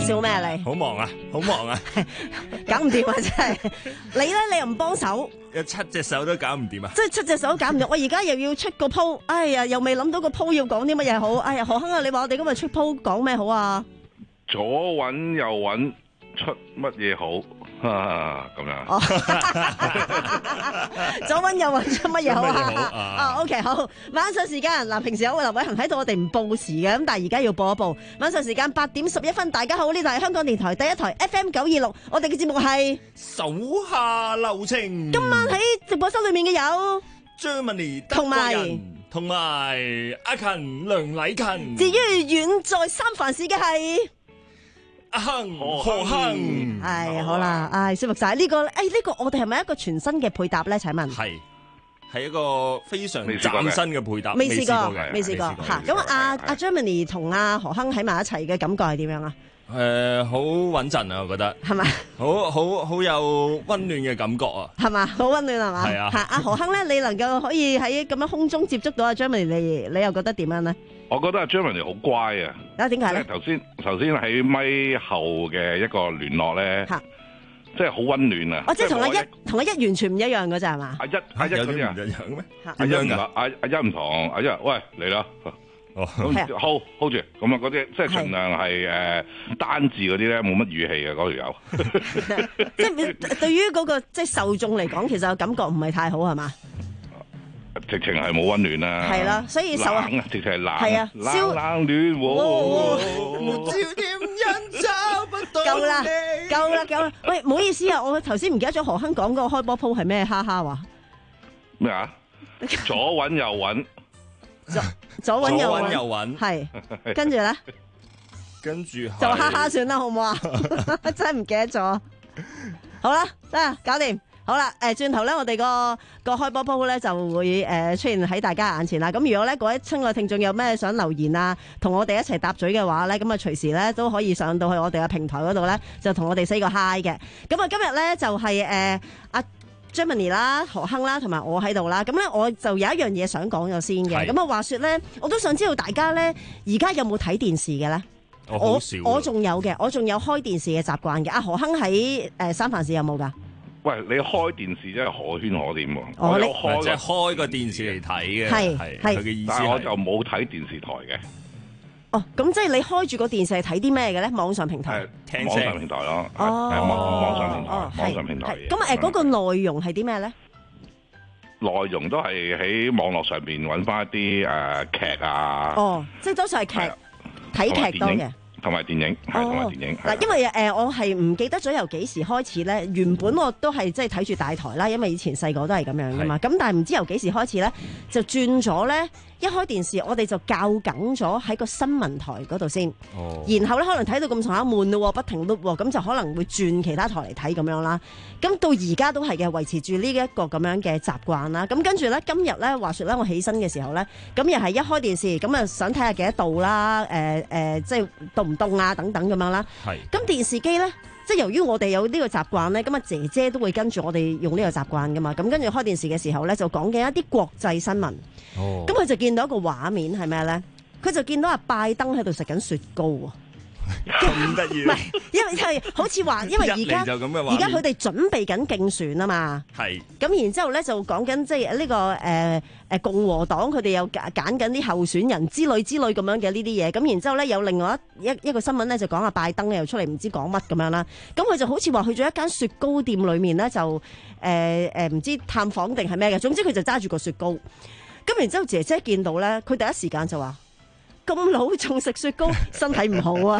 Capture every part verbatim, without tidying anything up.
笑咩你？ 好忙啊，好忙啊， 搞唔掂啊真係。你咧你又唔幫手， 有七隻手都搞唔掂啊！ 即係七隻手都搞唔掂。我而家又要出個鋪，哎呀又未諗到個鋪要講啲乜嘢好。哎呀何亨啊，你話我哋今日出鋪講咩好啊？ 左揾右揾出乜嘢好啊？咁樣。 哦，左揾右揾出乜嘢好出乜嘢好啊？ 啊啊 OK 好，晚上時間嗱，平時有劉偉恒喺度，我哋唔報時嘅，咁但係而家要報一報。晚上時間八點十一分，大家好，呢度係香港電台第一台 F M 九二六，我哋嘅節目係手下留情。 今晚喺直播室裏面嘅有 Germany 同埋同埋阿勤梁禮勤。 至於遠在三藩市嘅係。 阿亨何何亨係好啦，唉舒服晒呢個，誒呢個我哋係咪一個全新嘅配搭咧？請問係係一個非常未試過嘅嶄新嘅配搭， 未試過嘅， 未試過嚇。咁未試過係阿阿 Germany 同阿何亨喺埋一齊嘅感覺係點樣啊？ 誒好穩陣啊，我覺得係咪？ 好好好有溫暖嘅感覺啊！ 係嘛？好溫暖係嘛？ 係啊嚇阿何亨咧，你能夠可以喺咁樣空中接觸到阿 Germany，你你又覺得點樣咧？ 我覺得阿 Germany 好乖啊！ 啊點解咧？ 即係頭先頭先喺咪後嘅一個聯絡咧， 嚇即係好溫暖啊！ 哦，即係同阿我一同阿一完全唔一樣嘅咋係嘛？ 阿一阿一有啲嗰啲啊唔，一樣咩？ 嚇阿一唔一樣㗎同阿阿一唔同，阿一喂嚟啦， 哦， 係啊咁 hold hold 住，咁啊嗰啲即係盡量係誒單字嗰啲咧冇乜語氣嘅嗰條友。 即係對於嗰個即係受眾嚟講，其實個感覺唔係太好係嘛？ 直情係冇溫暖啦， 係啦所以受冷啊，直情係冷， 係啊冷燒冷暖喎。 照點因找不到夠啦你夠啦夠啦！喂，唔好意思啊，我頭先唔記得咗何亨講嗰個開波鋪係咩？哈哈話咩啊？左揾右揾， 左左揾右左揾右揾， 揾係跟住咧跟住係就哈哈算啦，好唔好啊？真係唔記得咗。好啦，得啦，搞掂。好啦，誒轉頭咧，我哋個個開波鋪咧就會誒出現喺大家眼前啦。咁如果咧各位親愛聽眾有咩想留言啊，同我哋一齊搭嘴嘅話咧，咁啊隨時咧都可以上到去我哋嘅平台嗰度咧，就同我哋 say 個 hi 嘅。咁啊今日咧就係誒阿 Germany 啦、何亨啦，同埋我喺度啦。咁咧我就有一樣嘢想講咗先嘅。 係咁啊話說咧，我都想知道大家咧而家有冇睇電視嘅咧？ 我好少啊我仲有嘅，我仲有開電視嘅習慣嘅。阿何亨喺誒三藩市有冇㗎？ 喂，你開電視真係可圈可點喎！ 哦你我有唔係即係開過， 開個電視嚟睇嘅， 係係係佢嘅意思但係我就係冇睇電視台嘅， 哦，咁即係你開住個電視係睇啲咩嘅咧？網上平台。 係聽網上聲平台咯，係哦係網網上平哦台，網上平台嘅。 係咁誒，嗰個內容係啲咩咧？ 內容都係喺網絡上邊揾翻一啲誒劇啊， 哦，即係多數係劇係啊睇劇多嘅。 同埋電影，係同埋哦電影。 嗱，因為誒、呃、我係唔記得咗由幾時開始咧。原本我都係即係睇住大台啦，因為以前細個都係咁樣噶嘛。咁但係唔知由幾時開始咧，就轉咗咧。一開電視，我哋就校緊咗喺個新聞台嗰度先， 哦然後咧可能睇到咁上下悶咯，不停 loop 喎，咁就可能會轉其他台嚟睇咁樣啦。咁到而家都係嘅，維持住呢一個咁樣嘅習慣啦。咁跟住咧，今日咧話説咧，我起身嘅時候咧，咁又係一開電視，咁啊想睇下幾多度啦，誒、呃、誒、呃，即係凍唔凍啊等等咁樣啦。 係咁電視機咧，即係由於我哋有呢個習慣咧，咁啊姐姐都會跟住我哋用呢個習慣噶嘛。咁跟住開電視嘅時候咧，就講緊一啲國際新聞。 哦咁佢就見到一個畫面係咩咧？佢就見到阿拜登喺度食緊雪糕喎。 咁得意唔係，因為係好似話，因為而一家嚟就咁嘅畫面而家佢哋準備緊競選啊嘛。 係咁然之後咧就講緊即係呢個誒誒、呃、共和黨佢哋有揀揀緊啲候選人之類之類咁樣嘅呢啲嘢。咁然之後咧有另外一一一個新聞咧就講阿拜登又出嚟唔知講乜咁樣啦。咁佢就好似話去咗一間雪糕店裏面咧就誒誒唔知探訪定係咩嘅。總之佢就揸住個雪糕。咁然之後姐姐見到咧，佢第一時間就話：咁老仲食雪糕，身體唔好啊！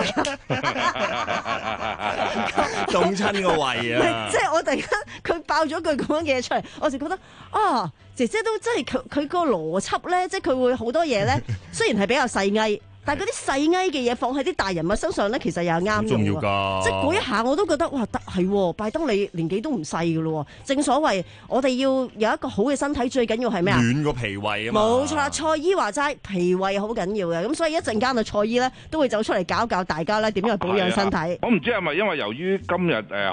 凍親個胃啊！ 即係我突然間佢爆咗句咁樣嘅嘢出嚟，我就覺得啊，姐姐都真係佢佢個邏輯咧，即係佢會好多嘢咧，雖然係比較細翳，但係嗰啲細翳嘅嘢放喺啲大人物身上咧，其實又係啱好重要用喎。 㗎， 即係嗰一下我都覺得哇，得係喎，拜登你年紀都唔細㗎咯喎。正所謂我哋要有一個好嘅身體，最緊要係咩啊？ 暖個脾胃啊嘛， 冇錯啦，蔡醫話齋脾胃好緊要嘅，咁所以一陣間啊，蔡醫咧都會走出嚟教教大家咧點樣去保養身體。 我唔知係咪因為由於今日誒、呃、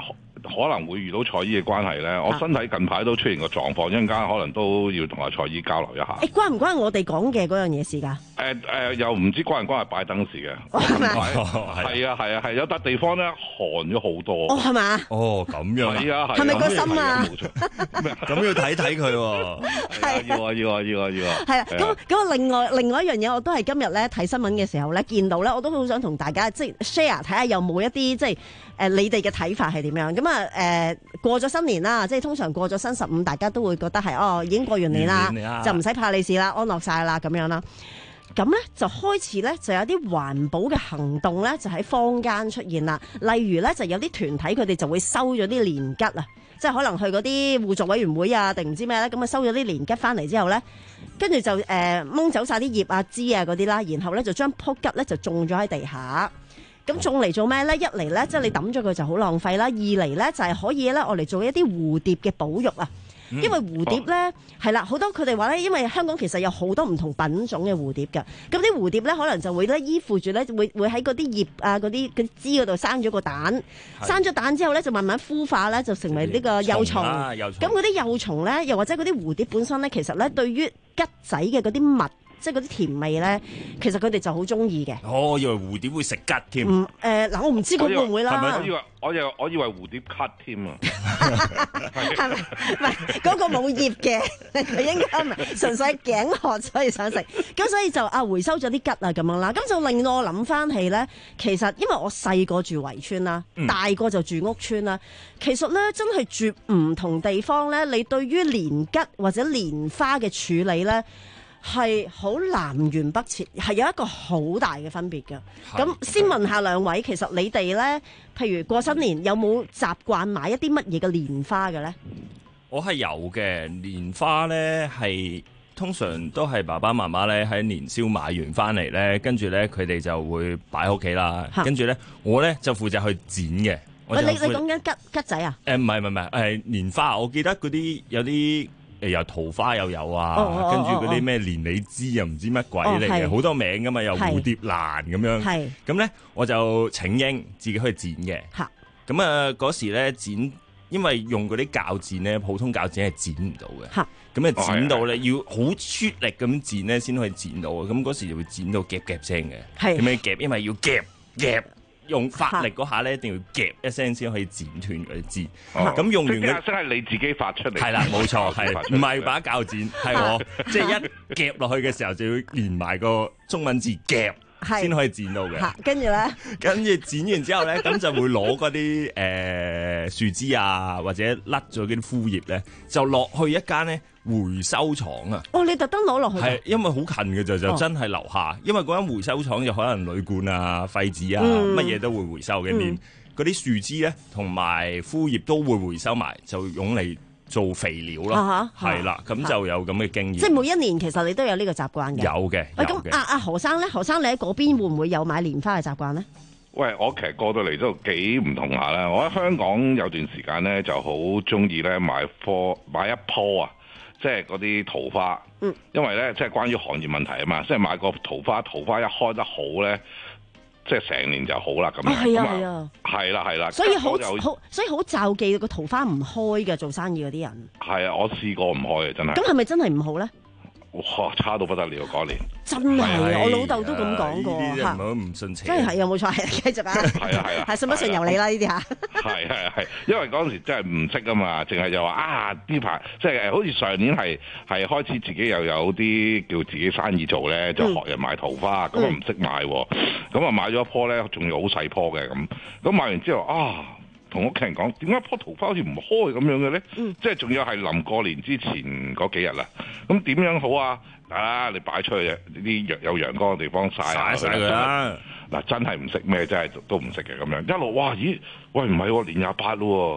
可能會遇到蔡姨嘅關係咧，我身體近排都出現個狀況，一陣間可能都要同阿蔡姨交流一下。 誒關唔關我哋講嘅嗰樣嘢事㗎？ 誒誒，又唔知關唔關係拜登事嘅？近排係啊係啊係，有笪地方咧寒咗好多。 哦係嘛？ 哦咁樣。 係啊係。 係咪個心啊？ 咁要睇睇佢喎。 係要啊要啊要啊要啊。 係啊，咁咁另外另外一樣嘢，我都係今日咧睇新聞嘅時候咧見到咧，我都好想同大家即係 share 睇下有冇一啲即係誒你哋嘅睇法係點樣？咁啊誒過咗新年啦，即係通常過咗新十五，大家都會覺得係哦已經過完年啦，就唔使怕利是啦，安樂晒啦咁樣啦。咁咧就開始咧就有啲環保嘅行動咧，就喺坊間出現啦。例如咧就有啲團體佢哋就會收咗啲年桔啊，即係可能去嗰啲互助委員會啊定唔知咩咧，咁啊收咗啲年桔翻嚟之後咧，跟住就誒掹走晒啲葉啊枝啊嗰啲啦，然後咧就將樖桔咧就種咗喺地下。咁種嚟做咩咧？一嚟咧即係你抌咗佢就好浪費啦，二嚟咧就係可以咧我嚟做一啲蝴蝶嘅保育啊。因為蝴蝶咧係啦，好多佢哋話咧，因為香港其實有好多唔同品種嘅蝴蝶㗎，咁啲蝴蝶咧可能就會咧依附住咧，會會喺嗰啲葉啊、嗰啲嗰啲枝嗰度生咗個蛋，生咗蛋之後咧就慢慢孵化咧，就成為呢個幼蟲。咁嗰啲幼蟲咧，又或者嗰啲蝴蝶本身咧，其實咧對於桔仔嘅嗰啲蜜，即係嗰啲甜味咧，其實佢哋就好中意嘅。 哦，我以為蝴蝶會食桔添。 嗯，誒嗱，我唔知佢會唔會啦。 我以為我以為我以為蝴蝶咳添啊。 係咪？唔係嗰個冇葉嘅，佢應該唔係純粹頸渴所以想食。咁所以就啊回收咗啲桔啊咁樣啦。咁就令到我諗翻起咧，其實因為我細個住圍村啦，大個就住屋村啦。其實咧真係住唔同地方咧，你對於年桔或者蓮花嘅處理咧，係好南轅北轍，係有一個好大嘅分別嘅。咁先問下兩位，其實你哋咧，譬如過新年有冇習慣買一啲乜嘢嘅蓮花嘅咧？ 我係有嘅，蓮花咧係通常都係爸爸媽媽咧喺年宵買完翻嚟咧，跟住咧佢哋就會擺喺屋企啦。跟住咧我咧就負責去剪嘅。 喂，你你講緊桔桔仔啊？ 誒唔係唔係唔係，係蓮花。我記得嗰啲有啲。誒又桃花又有啊， 哦哦、 跟住嗰啲咩連理枝又唔知乜鬼嚟嘅，好、哦、多名噶嘛，又蝴蝶蘭咁樣。咁咧我就請纓自己去剪嘅。咁啊嗰時咧剪，因為用嗰啲鉸剪咧，普通鉸剪係剪唔到嘅。咁啊剪到咧要好出力咁剪咧，先可以剪到。咁嗰時就會剪到夾夾聲嘅。點樣夾？因為要夾夾。用發力嗰下咧，一定要夾一聲先可以剪斷嗰啲枝。咁用完嘅聲係你自己發出嚟。 係啦，冇錯，係唔係把鉸剪？係我即係一夾落去嘅時候，就要連埋個中文字夾，先可以剪到嘅。 跟住咧， 跟住剪完之後咧，咁就會攞嗰啲誒樹枝啊，或者甩咗嗰啲枯葉咧，就落去一間咧回收廠啊！ 哦，你特登攞落去？係， 因為好近嘅就就真係樓下，哦、因為嗰間回收廠就可能鋁罐啊、廢紙啊，乜嘢、嗯、都會回收嘅。連嗰啲樹枝咧同埋枯葉都會回收埋，就用嚟做肥料咯。係啦、啊，咁、啊、就有咁嘅經驗。即係每一年其實你都有呢個習慣嘅。 有嘅。喂， 咁阿阿何生咧，何生你喺嗰邊會唔會有買蓮花嘅習慣咧？ 喂，我其實過到嚟都幾唔同下啦。我喺香港有段時間咧，就好中意咧買棵買一棵啊。即係嗰啲桃花，嗯、因為咧，即係關於行業問題啊嘛，即係買個桃花，桃花一開得好咧，即係成年就好啦咁樣。係啊係啊，係啦係啦，所以好好，所以好罩忌個桃花唔開嘅做生意嗰啲人。係啊，我試過唔開嘅真係。 咁係咪真係唔好咧？ 哇，差到不得了嗰年， 真係我老豆都咁講過嚇，唔好唔信邪。 真係係有冇錯？係繼續啊！ 係啊係啊， 係信不信由你啦呢啲嚇。 係係係，因為嗰陣時真係唔識啊嘛，淨係就話啊呢排即係好似上年係係開始自己又有啲叫自己生意做咧，就學人買桃花，咁啊唔識買喎，咁啊買咗一棵咧，仲要好細棵嘅咁，咁買完之後啊。同屋企人講點解棵桃花好似唔開咁樣嘅咧？嗯、即係仲要係臨過年之前嗰幾日啦。咁點樣好啊？啊，你擺出去呢啲有陽光嘅地方曬下佢啦。嗱，真係唔識咩，真係都唔識嘅咁樣。一路哇，咦？喂，唔係喎，年廿八咯喎。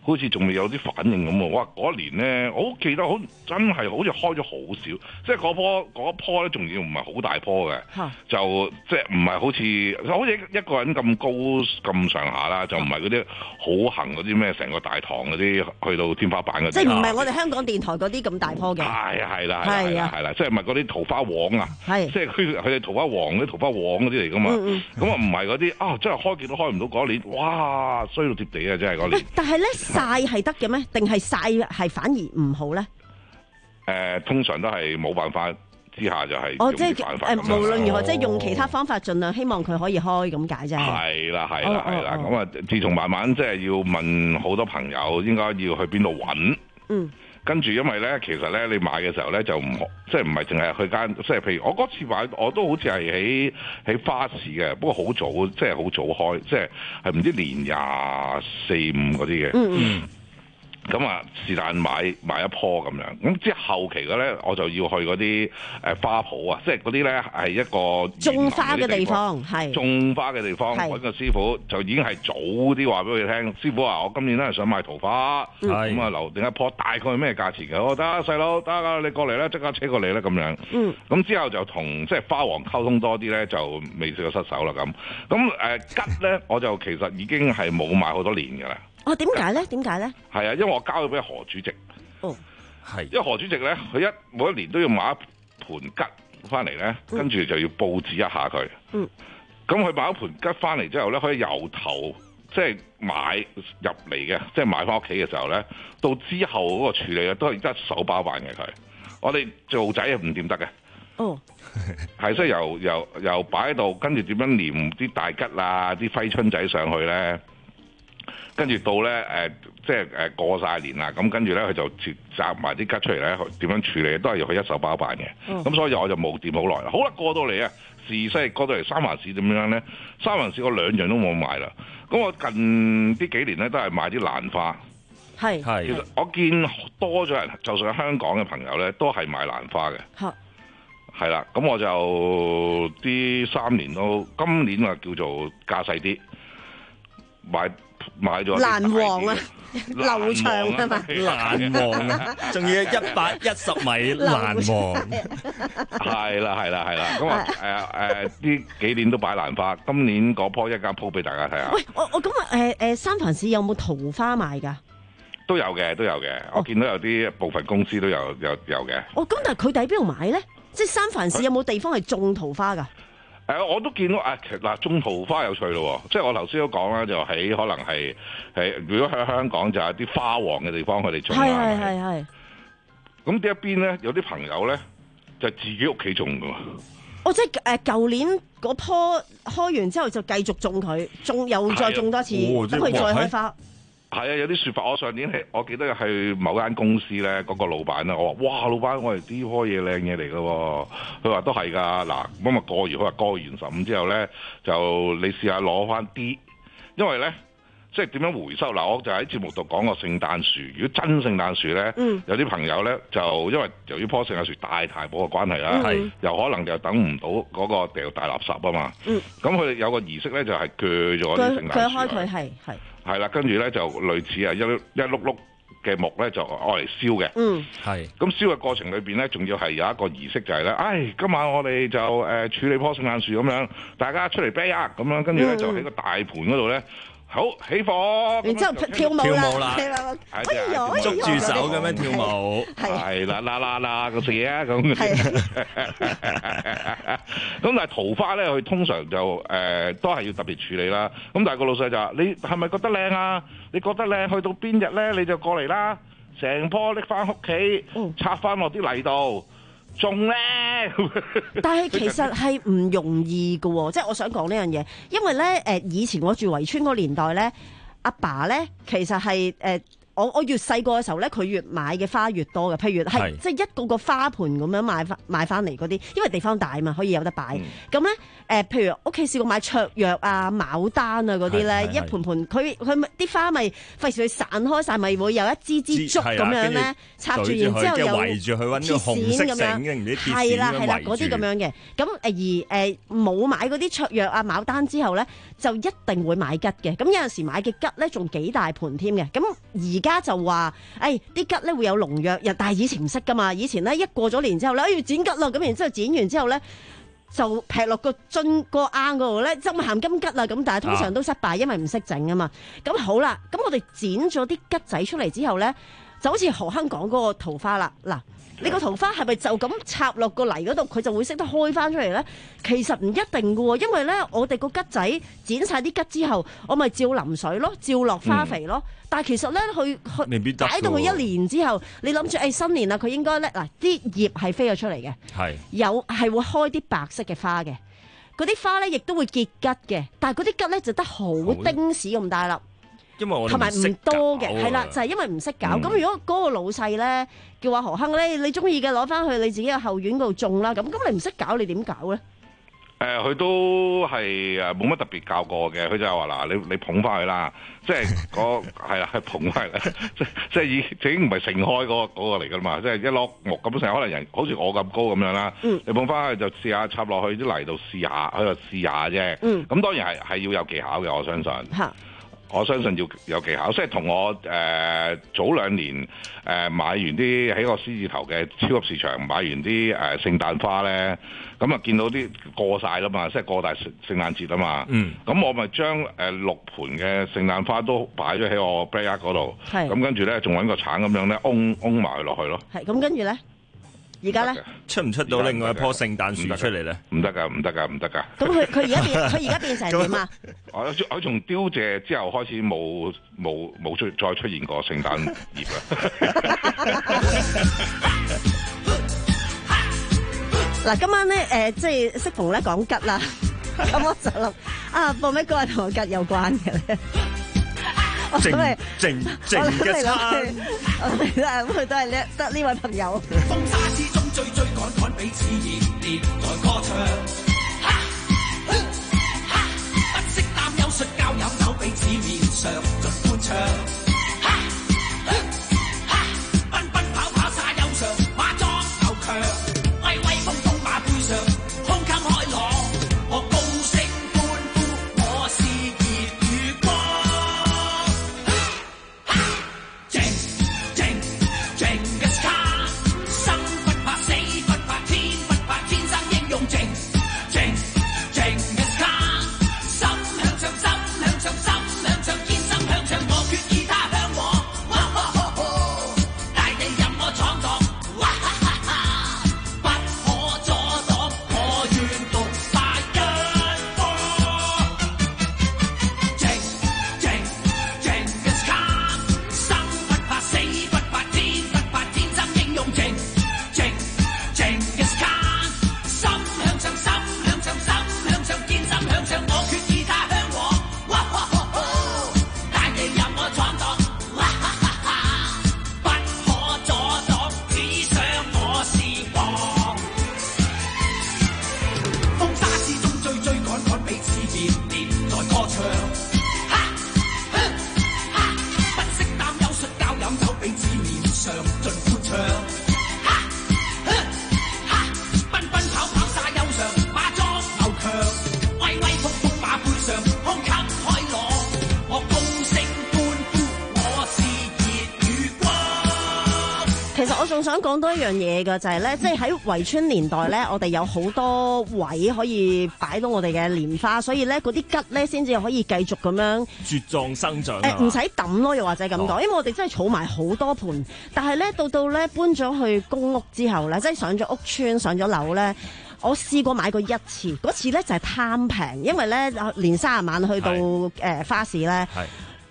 好似仲未有啲反應咁喎。哇！嗰一年咧，我好記得好真係好似開咗好少，即係嗰棵嗰棵咧，仲要唔係好大棵嘅，就即係唔係好似好似一個人咁高咁上下啦，就唔係嗰啲好行嗰啲咩成個大堂嗰啲去到天花板嗰啲。 即係唔係我哋香港電台嗰啲咁大棵嘅？ 係係啦係啦係啦，即係唔係嗰啲桃花王啊？即係佢佢哋桃花王嗰啲桃花王嗰啲嚟㗎嘛？咁啊唔係嗰啲啊，真係開極都開唔到嗰年，哇衰到貼地啊！真係嗰年。 但係咧曬係得嘅咩？定係曬係反而唔好咧？ 誒，通常都係冇辦法之下就係哦，即係誒，無論如何，即係用其他方法，盡量希望佢可以開咁解啫。 係啦，係啦，係啦。咁啊，自從慢慢即係要問好多朋友，應該要去邊度揾？嗯。跟住，因為咧，其實咧，你買嘅時候咧，就唔即係唔係淨係去間，即係譬如我嗰次買，我都好似係喺喺花市嘅，不過好早，即係好早開，即係係唔知年廿四五嗰啲嘅。嗯嗯。咁啊，是但買買一棵咁樣，咁之後期嘅咧，我就要去嗰啲誒花圃啊，即係嗰啲咧係一個種花嘅地方，係種花嘅地方，揾個師傅就已經係早啲話俾佢聽。師傅話：我今年咧想買桃花，咁啊留定一棵，大概係咩價錢嘅？我得細佬得㗎，你過嚟啦，即刻車過嚟啦咁樣。嗯，咁之後就同即係花王溝通多啲咧，就未試過失手啦咁。咁誒桔咧，我就其實已經係冇買好多年㗎啦。 哦，點解咧？點解咧？ 係啊，因為我交咗俾何主席。 哦， 係，因為何主席咧，佢一每一年都要買一盤桔翻嚟咧，嗯、跟住就要佈置一下佢。嗯。咁佢買一盤桔翻嚟之後咧，可以由頭即係買入嚟嘅，即係買翻屋企嘅時候咧，到之後嗰個處理咧，都係一手包辦嘅佢。我哋做仔係唔掂得嘅。哦。係，所以由由由擺喺度，跟住點樣黏啲大桔啊、啲揮春仔上去咧。跟住到咧誒、呃，即係誒過晒年啦，咁跟住咧佢就摘摘埋啲桔出嚟咧，點樣處理都係要佢一手包辦嘅。咁、嗯、所以我就冇掂好耐啦。好啦，過到嚟啊，時勢過到嚟三藩市點樣咧？三藩市我兩樣都冇買啦。咁我近呢幾年咧都係買啲蘭花。係係。其實我見多咗人，就算係香港嘅朋友咧，都係買蘭花嘅。嚇。係啦，咁我就啲三年都，今年啊叫做架勢啲買。買咗蘭王啊，流暢啊嘛， 蘭王啊，仲要一百一十米蘭王， 係啦係啦係啦，咁啊誒誒，呢幾年都擺蘭花，今年嗰棵一間鋪俾大家睇下。 喂，我我咁啊誒誒，三藩市有冇桃花賣㗎？ 都有嘅，都有嘅，哦、我見到有啲部分公司都有有有嘅。 哦，咁但係佢哋喺邊度買咧？即係三藩市有冇地方係種桃花㗎？ 誒，我都見到啊！其實嗱，種桃花有趣咯，即係我頭先都講啦，就喺可能係係，如果喺香港就係啲花王嘅地方，佢哋種啦。係係係係。咁呢一邊咧，有啲朋友咧就係、自己屋企種㗎喎。 哦，即係誒，舊年嗰棵開完之後就繼續種佢，種又再種多次，等佢、哦、再開花。 係啊，有啲説法。我上年係我記得去某間公司咧，嗰、嗰個老闆啦，我話：哇，老闆，我哋呢棵嘢靚嘢嚟㗎喎。佢話都係㗎。嗱，咁啊過完，佢話過完十五之後咧，就你試下攞翻啲，因為咧即係點樣回收嗱？我就喺節目度講過聖誕樹。如果真聖誕樹咧，嗯、有啲朋友咧就因為由於棵聖誕樹大太保嘅關係啦，嗯、又可能就等唔到嗰個掉大垃圾啊嘛。咁佢哋有個儀式咧，就係鋸咗啲聖誕樹。 鋸開佢係係。 係啦，跟住咧就類似啊一一碌碌嘅木咧就愛嚟燒嘅。嗯，係。咁燒嘅過程裏邊咧，仲要係有一個儀式就係、是、咧，唉，今晚我哋就誒、呃、處理棵聖誕樹咁樣，大家出嚟啤啊咁樣，跟住咧就喺個大盤嗰度咧。好起火， 然之後跳舞啦， 哎呀，捉住手咁樣跳舞， 係啦啦啦啦個事啊咁。咁但係桃花咧，佢通常就誒、呃、都係要特別處理啦。咁但係個老細就話：你係咪覺得靚啊？你覺得靚，去到邊日咧你就過嚟啦，成棵拎翻屋企，插翻落啲泥度。種咧， 但係其實係唔容易㗎喎，即係我想講呢樣嘢，因為咧誒以前我住圍村嗰年代咧，阿爸咧其實係誒我我越細個嘅時候咧，佢越買嘅花越多嘅。譬如係即係一個個花盆咁樣買翻買翻嚟嗰啲，因為地方大啊嘛，可以有得擺。咁咧誒，譬如屋企試過買芍藥啊、牡丹啊嗰啲咧，一盆盆佢佢啲花咪費事佢散開晒，咪會有一支支竹咁樣咧插住，然之後又圍住佢揾個紅色繩嘅，唔知鐵線咁樣圍住。係啦係啦，嗰啲咁樣嘅。咁誒而誒冇買嗰啲芍藥啊、牡丹之後咧，就一定會買桔嘅。咁有陣時買嘅桔咧，仲幾大盆添嘅。咁而家就話，誒啲桔咧會有農藥，但係以前唔識噶嘛。以前咧一過咗年之後咧，要剪桔啦，咁然之後剪完之後咧，就劈落個樽個罌嗰度咧，浸鹹金桔啦。咁但係通常都失敗，因為唔識整啊嘛。咁好啦，咁我哋剪咗啲桔仔出嚟之後咧，就好似何亨講嗰個桃花啦。嗱，你個桃花係咪就咁插落個泥嗰度，佢就會識得開翻出嚟咧？其實唔一定噶，因為咧我哋個桔仔剪晒啲桔之後，我咪照淋水咯，照落花肥咯。嗯、但係其實咧，佢佢擺到佢一年之後，你諗住誒新年啦，佢應該咧嗱啲葉係飛咗出嚟嘅，係有係會開啲白色嘅花嘅，嗰啲花咧亦都會結桔嘅，但係嗰啲桔咧就得好丁屎咁大粒。同埋唔多嘅，係啦，就係、是、因為唔識搞。咁、嗯、如果嗰個老細咧叫阿何亨咧，你中意嘅攞翻去你自己嘅後院度種啦。咁咁你唔識搞，你點搞咧？誒、 呃，佢都係誒冇乜特別教過嘅。佢就係話嗱，你你捧翻去啦，即係嗰係啦，係捧翻嚟，即即係已已經唔係盛開嗰、嗰個嗰個嚟噶啦嘛。即係一攞木咁成，可能人好似我咁高咁樣啦。嗯、你捧翻去就試下插落去啲泥度試下，喺度試下啫。咁、嗯、當然係係要有技巧嘅，我相信。嚇！我相信要有技巧，即係同我誒、呃、早兩年誒、呃、買完啲喺個獅子頭嘅超級市場買完啲誒、呃、聖誕花咧，咁啊見到啲過晒啦嘛，即係過大聖聖誕節啊嘛，咁、嗯、我咪將誒六盆嘅聖誕花都擺咗喺我 backyard 嗰度，咁跟住咧仲揾個鏟咁樣咧，擁擁埋佢落去咯。係，咁跟住咧。而家咧出唔出到另外一棵聖誕樹出嚟咧？唔得噶，唔得噶，唔得噶。咁佢佢而家變佢而家變成點啊？我我從凋謝之後開始冇冇冇出再出現過聖誕葉啦。 嗱，今晚咧誒、呃，即係適逢咧講桔啦，咁我就諗啊，播咩歌係同桔有關嘅咧？靜靜靜嘅餐，我哋都係咁，佢都係呢得呢位朋友。風沙之中追追趕趕，彼此熱烈在歌唱。哈哈哈！不識擔憂，摔跤飲酒，彼此面上盡歡唱。哈哈哈！奔奔跑跑沙丘上，馬裝牛強，威威風風馬背上，胸襟開朗，我高聲歡呼，我是熱與光。想講多一樣嘢嘅就係咧，即係喺圍村年代咧，我哋有好多位可以擺到我哋嘅蓮花，所以咧嗰啲桔咧先至可以繼續咁樣茁壯生長。 誒唔使抌咯，又或者咁講，哦、因為我哋真係儲埋好多盆，但係咧到到咧搬咗去公屋之後咧，即係上咗屋邨、上咗樓咧，我試過買過一次，嗰次咧就係貪平，因為咧連三十晚去到誒花市咧。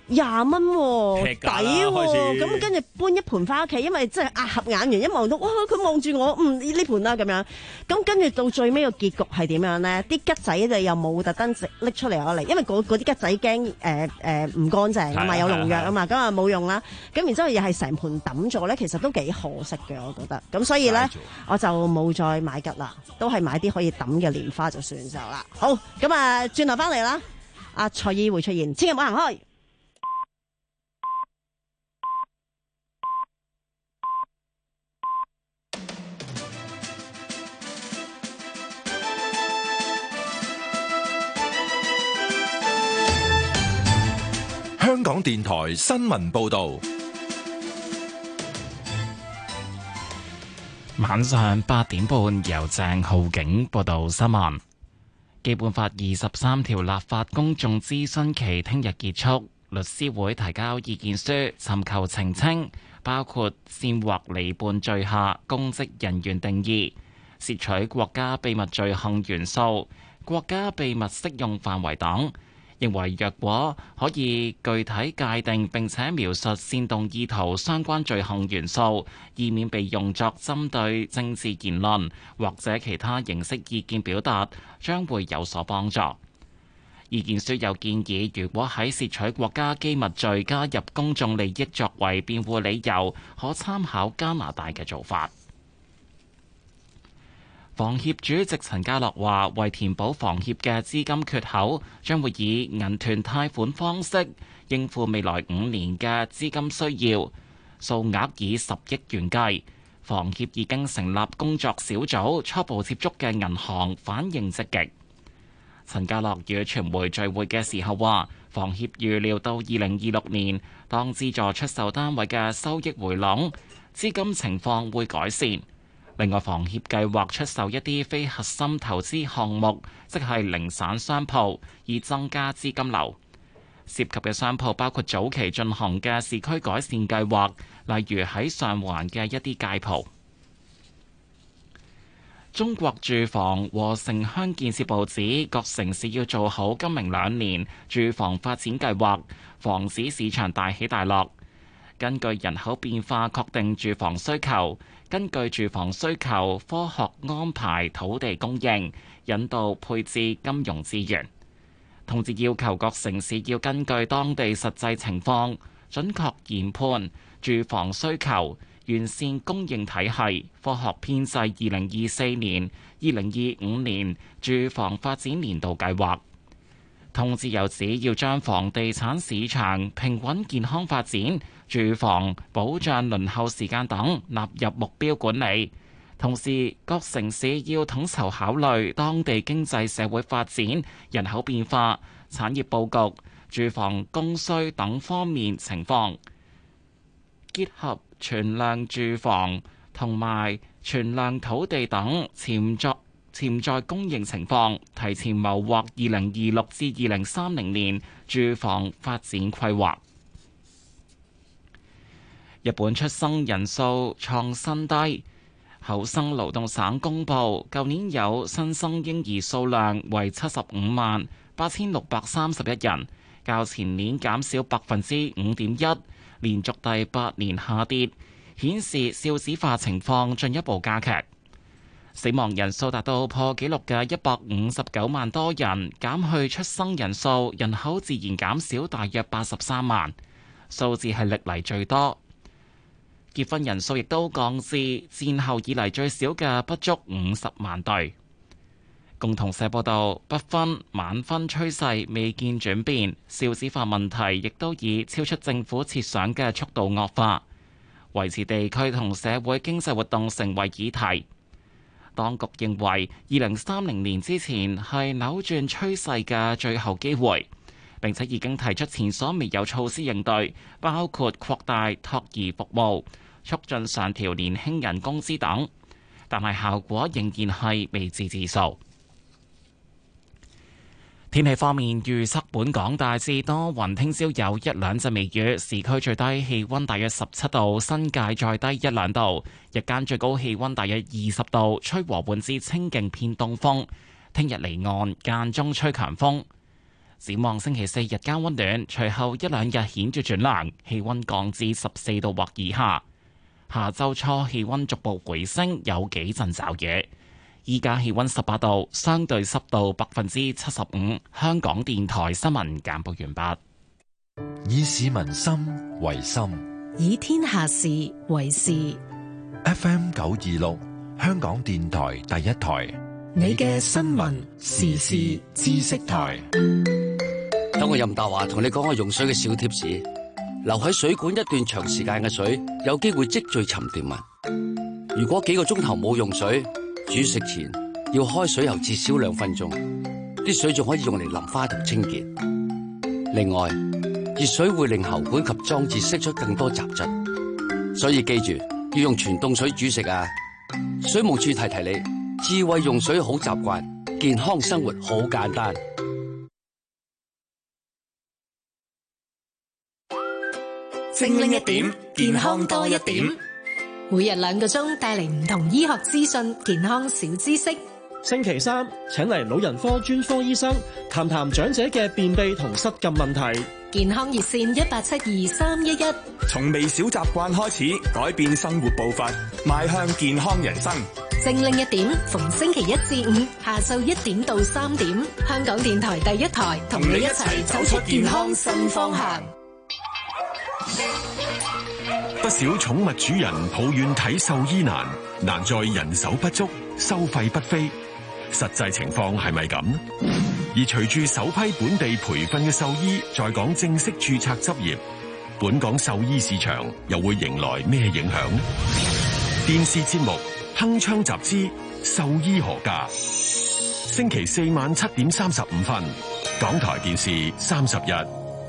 廿蚊喎，抵喎，咁開跟住搬一盤翻屋企，因為真係壓合眼緣，一望到哇，佢望住我，嗯呢盤啦咁樣，咁跟住到最尾個結局係點樣咧？啲桔仔就又冇特登拎出嚟攞嚟，因為嗰啲桔仔驚誒誒唔乾淨啊嘛，有農藥啊嘛，咁啊冇用啦。咁然之後又係成盤抌咗咧，其實都幾可惜嘅，我覺得。咁所以咧，我就冇再買桔啦，都係買啲可以抌嘅蓮花就算就啦。好，咁啊轉頭翻嚟啦，阿蔡姨會出現，千祈唔好行開。 香港電台新聞報道， 晚上八點半由鄭浩景報道新聞。基本法二十三條立法公眾諮詢期聽日結束，律師會提交意見書，尋求澄清，包括煽惑離叛罪下公職人員定義、竊取國家秘密罪行元素、國家秘密適用範圍等。認為若果可以具體界定並且描述煽動意圖相關罪行元素，以免被用作針對政治言論或者其他形式意見表達，將會有所幫助。意見書又建議，如果喺竊取國家機密罪加入公眾利益作為辯護理由，可參考加拿大嘅做法。房協主席陳家樂話，為填補房協嘅資金缺口，將會以銀團貸款方式應付未來五年嘅資金需要，數額以十億元計。房協已經成立工作小組，初步接觸嘅銀行反應積極。陳家樂與傳媒聚會嘅時候話，房協預料到二零二六年，當資助出售單位嘅收益回籠，資金情況會改善。另外，房協計劃出售一啲非核心投資項目，即係零散商鋪，以增加資金流。涉及嘅商鋪包括早期進行嘅市區改善計劃，例如喺上環嘅一啲街鋪。中國住房和城鄉建設部指，各城市要做好今明兩年住房發展計劃，防止市場大起大落。根據人口變化確定住房需求，根據住房需求科學安排土地供應，引導配置金融資源。通知要求各城市要根據當地實際情況，準確研判住房需求，完善供應體系，科學編製二零二四年、二零二五年住房發展年度計劃。通知又指要將房地產市場平穩健康發展、住房保障輪候時間等納入目標管理，同時各城市要統籌考慮當地經濟社會發展、人口變化、產業佈局、住房供需等方面情況，結合存量住房同埋存量土地等潛在潛在供應情況，提前謀劃二零二六至二零三零年住房發展規劃。日本出生人數創新低，厚生勞動省公布，舊年有新生嬰兒數量為七十五萬八千六百三十一人，較前年減少百分之五點一，連續第八年下跌，顯示少子化情況進一步加劇。死亡人數達到破紀錄嘅一百五十九萬多人，減去出生人數，人口自然減少大約八十三萬，數字係歷嚟最多。結婚人數亦都降至戰後以嚟最少嘅不足五十萬對。共同社報道，不婚晚婚趨勢未見轉變，少子化問題亦都以超出政府設想嘅速度惡化，維持地區同社會經濟活動成為議題。當局認為，二零三零年之前係扭轉趨勢嘅最後機會，並且已經提出前所未有措施應對，包括擴大托兒服務、促進上調年輕人工資等，但係效果仍然係未知之數。天氣方面預測，本港大致多雲，聽朝有一兩陣微雨，市區最低氣溫大約十七度，新界再低一兩度，日間最高氣溫大約二十度，吹和緩至清勁偏東風。聽日離岸間中吹強風。 展望星期四日間溫暖，隨後一兩日顯著轉涼，氣溫降至十四度或以下。下週初氣溫逐步回升，有幾陣驟雨。依家氣溫十八度，相對濕度百分之七十五。香港電台新聞簡報完畢。 以市民心為心， 以天下事為事。 F M 九二六，香港電台第一台， 你嘅新聞時事知識台。 等我任達華同你講個用水嘅小貼士：留喺水管一段長時間嘅水，有機會積聚沉澱物。如果幾個鐘頭冇用水，煮食前要開水喉至少兩分鐘，啲水仲可以用嚟淋花同清潔。另外，熱水會令喉管及裝置釋出更多雜質，所以記住要用全凍水煮食啊！水務署提提你，智慧用水好習慣，健康生活好簡單。 精靈一點，健康多一點。每日兩個鐘帶嚟唔同醫學資訊、健康小知識。 星期三請嚟老人科專科醫生談談長者嘅便秘同失禁問題。 健康熱線一八七二三一一。 從微小習慣開始，改變生活步伐，邁向健康人生。 精靈一點，逢星期一至五下晝一點到三點，香港電台第一台同你一齊走出健康新方向。 不少寵物主人抱怨睇獸醫難，難在人手不足、收費不菲。實際情況係咪咁？而隨住首批本地培訓嘅獸醫在港正式註冊執業，本港獸醫市場又會迎來咩影響？電視節目《鏗鏘集之獸醫何價》，星期四晚七點三十五分，港台電視三十日。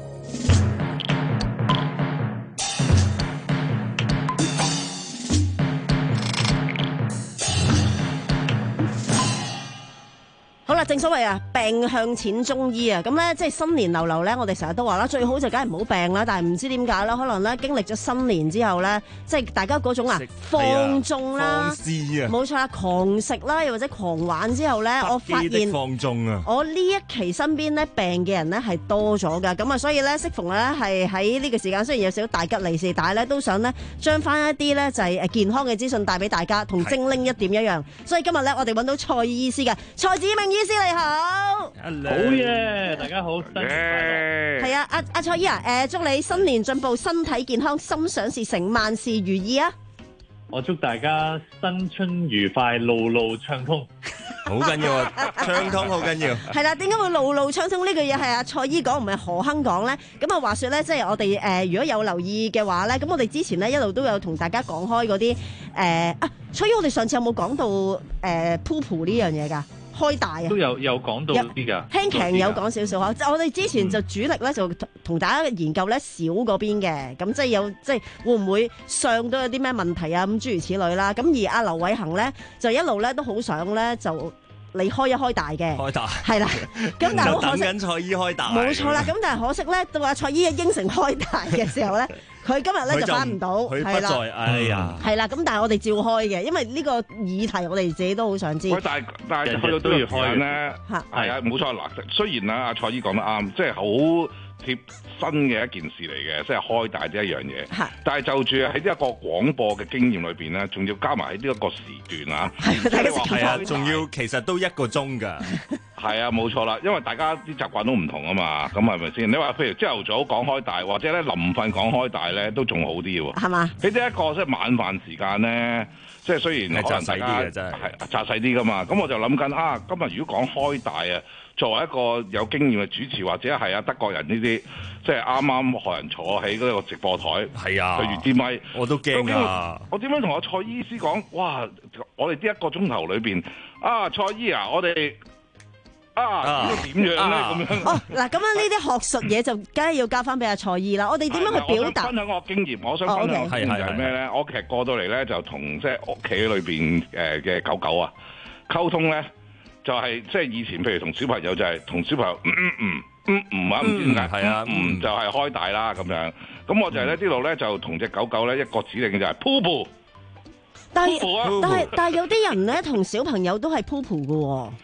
好啦，正所謂啊，病向淺中醫啊，咁咧即係新年流流咧，我哋成日都話啦，最好就梗係唔好病啦。但係唔知點解啦，可能咧經歷咗新年之後咧，即係大家嗰種啊放縱啦，冇錯啦，狂食啦，又或者狂玩之後咧，我發現放縱啊， 我呢一期身邊咧病嘅人咧係多咗噶，咁啊，所以咧適逢咧係喺呢個時間，雖然有少少大吉利是，但係咧都想咧將翻一啲咧就係誒健康嘅資訊帶俾大家，同精靈一點一樣。所以今日咧我哋揾到蔡醫師嘅蔡子明醫師。你好， 好嘢，大家好，新年快樂。 係啊，阿阿蔡醫啊，誒，祝你新年進步，身體健康，心想事成，萬事如意啊！ 我祝大家新春愉快，路路暢通。 好緊要啊，暢通好緊要。 係啦，點解會路路暢通呢句嘢係阿蔡醫講，唔係何亨講咧？咁啊，話說咧，即係我哋誒，如果有留意嘅話咧，咁我哋之前咧一路都有同大家講開嗰啲誒啊，蔡醫，我哋上次有冇講到誒 poop 呢樣嘢㗎？開大啊， 都有有講到啲㗎， 輕輕有講少少嚇。我哋之前就主力咧就同大家研究咧少嗰邊嘅，咁即係有即係會唔會上都有啲咩問題啊？咁諸如此類啦。咁而阿劉偉恒咧就一路咧都好想咧就你開一開大嘅， 開大係啦。咁但係好可惜， 等緊蔡醫開大， 冇錯啦。咁但係可惜咧，到阿蔡醫應承開大嘅時候咧。佢今日咧就翻唔到，係啦， 哎呀， 係啦，咁但係我哋照開嘅，因為呢個議題我哋自己都好想知。 喂，但係但係去到都要開咧，係啊，冇錯嗱。雖然啊，阿蔡醫講得啱，即係好貼身嘅一件事嚟嘅，即係開大呢一樣嘢。但係就住喺呢一個廣播嘅經驗裏邊咧，仲要加埋喺呢一個時段啊， 係啊，仲要其實都一個鐘㗎。 係啊，冇錯啦，因為大家啲習慣都唔同啊嘛，咁係咪先？你話譬如朝頭早講開大，或者咧臨瞓講開大咧，都仲好啲喎。 係嘛？ 喺呢一個即係晚飯時間咧，即係雖然可能大家係窄細啲噶嘛，咁我就諗緊啊，今日如果講開大啊，作為一個有經驗嘅主持，或者係啊德國人呢啲，即係啱啱學人坐喺嗰個直播台， 係啊， 對住支咪， 我都驚啊！ 我點樣同阿蔡醫師講？哇！我哋呢一個鐘頭裏邊啊，蔡醫啊，我哋。啊，點樣咧？咁樣哦，嗱，咁樣呢啲學術嘢就梗係要交翻俾阿蔡醫啦。我哋點樣去表達？ 分享我經驗，我想分享我經驗就係咩咧？我其實過到嚟咧，就同即係屋企裏邊誒嘅狗狗啊溝通咧，就係即係以前譬如同小朋友就係同小朋友嗯嗯嗯嗯嗯啊，唔知點解係啊，嗯就係開大啦咁樣。咁我就係咧呢度咧就同隻狗狗咧一個指令就係 poop。 但係但係但係有啲人咧同小朋友都係 poop 嘅喎。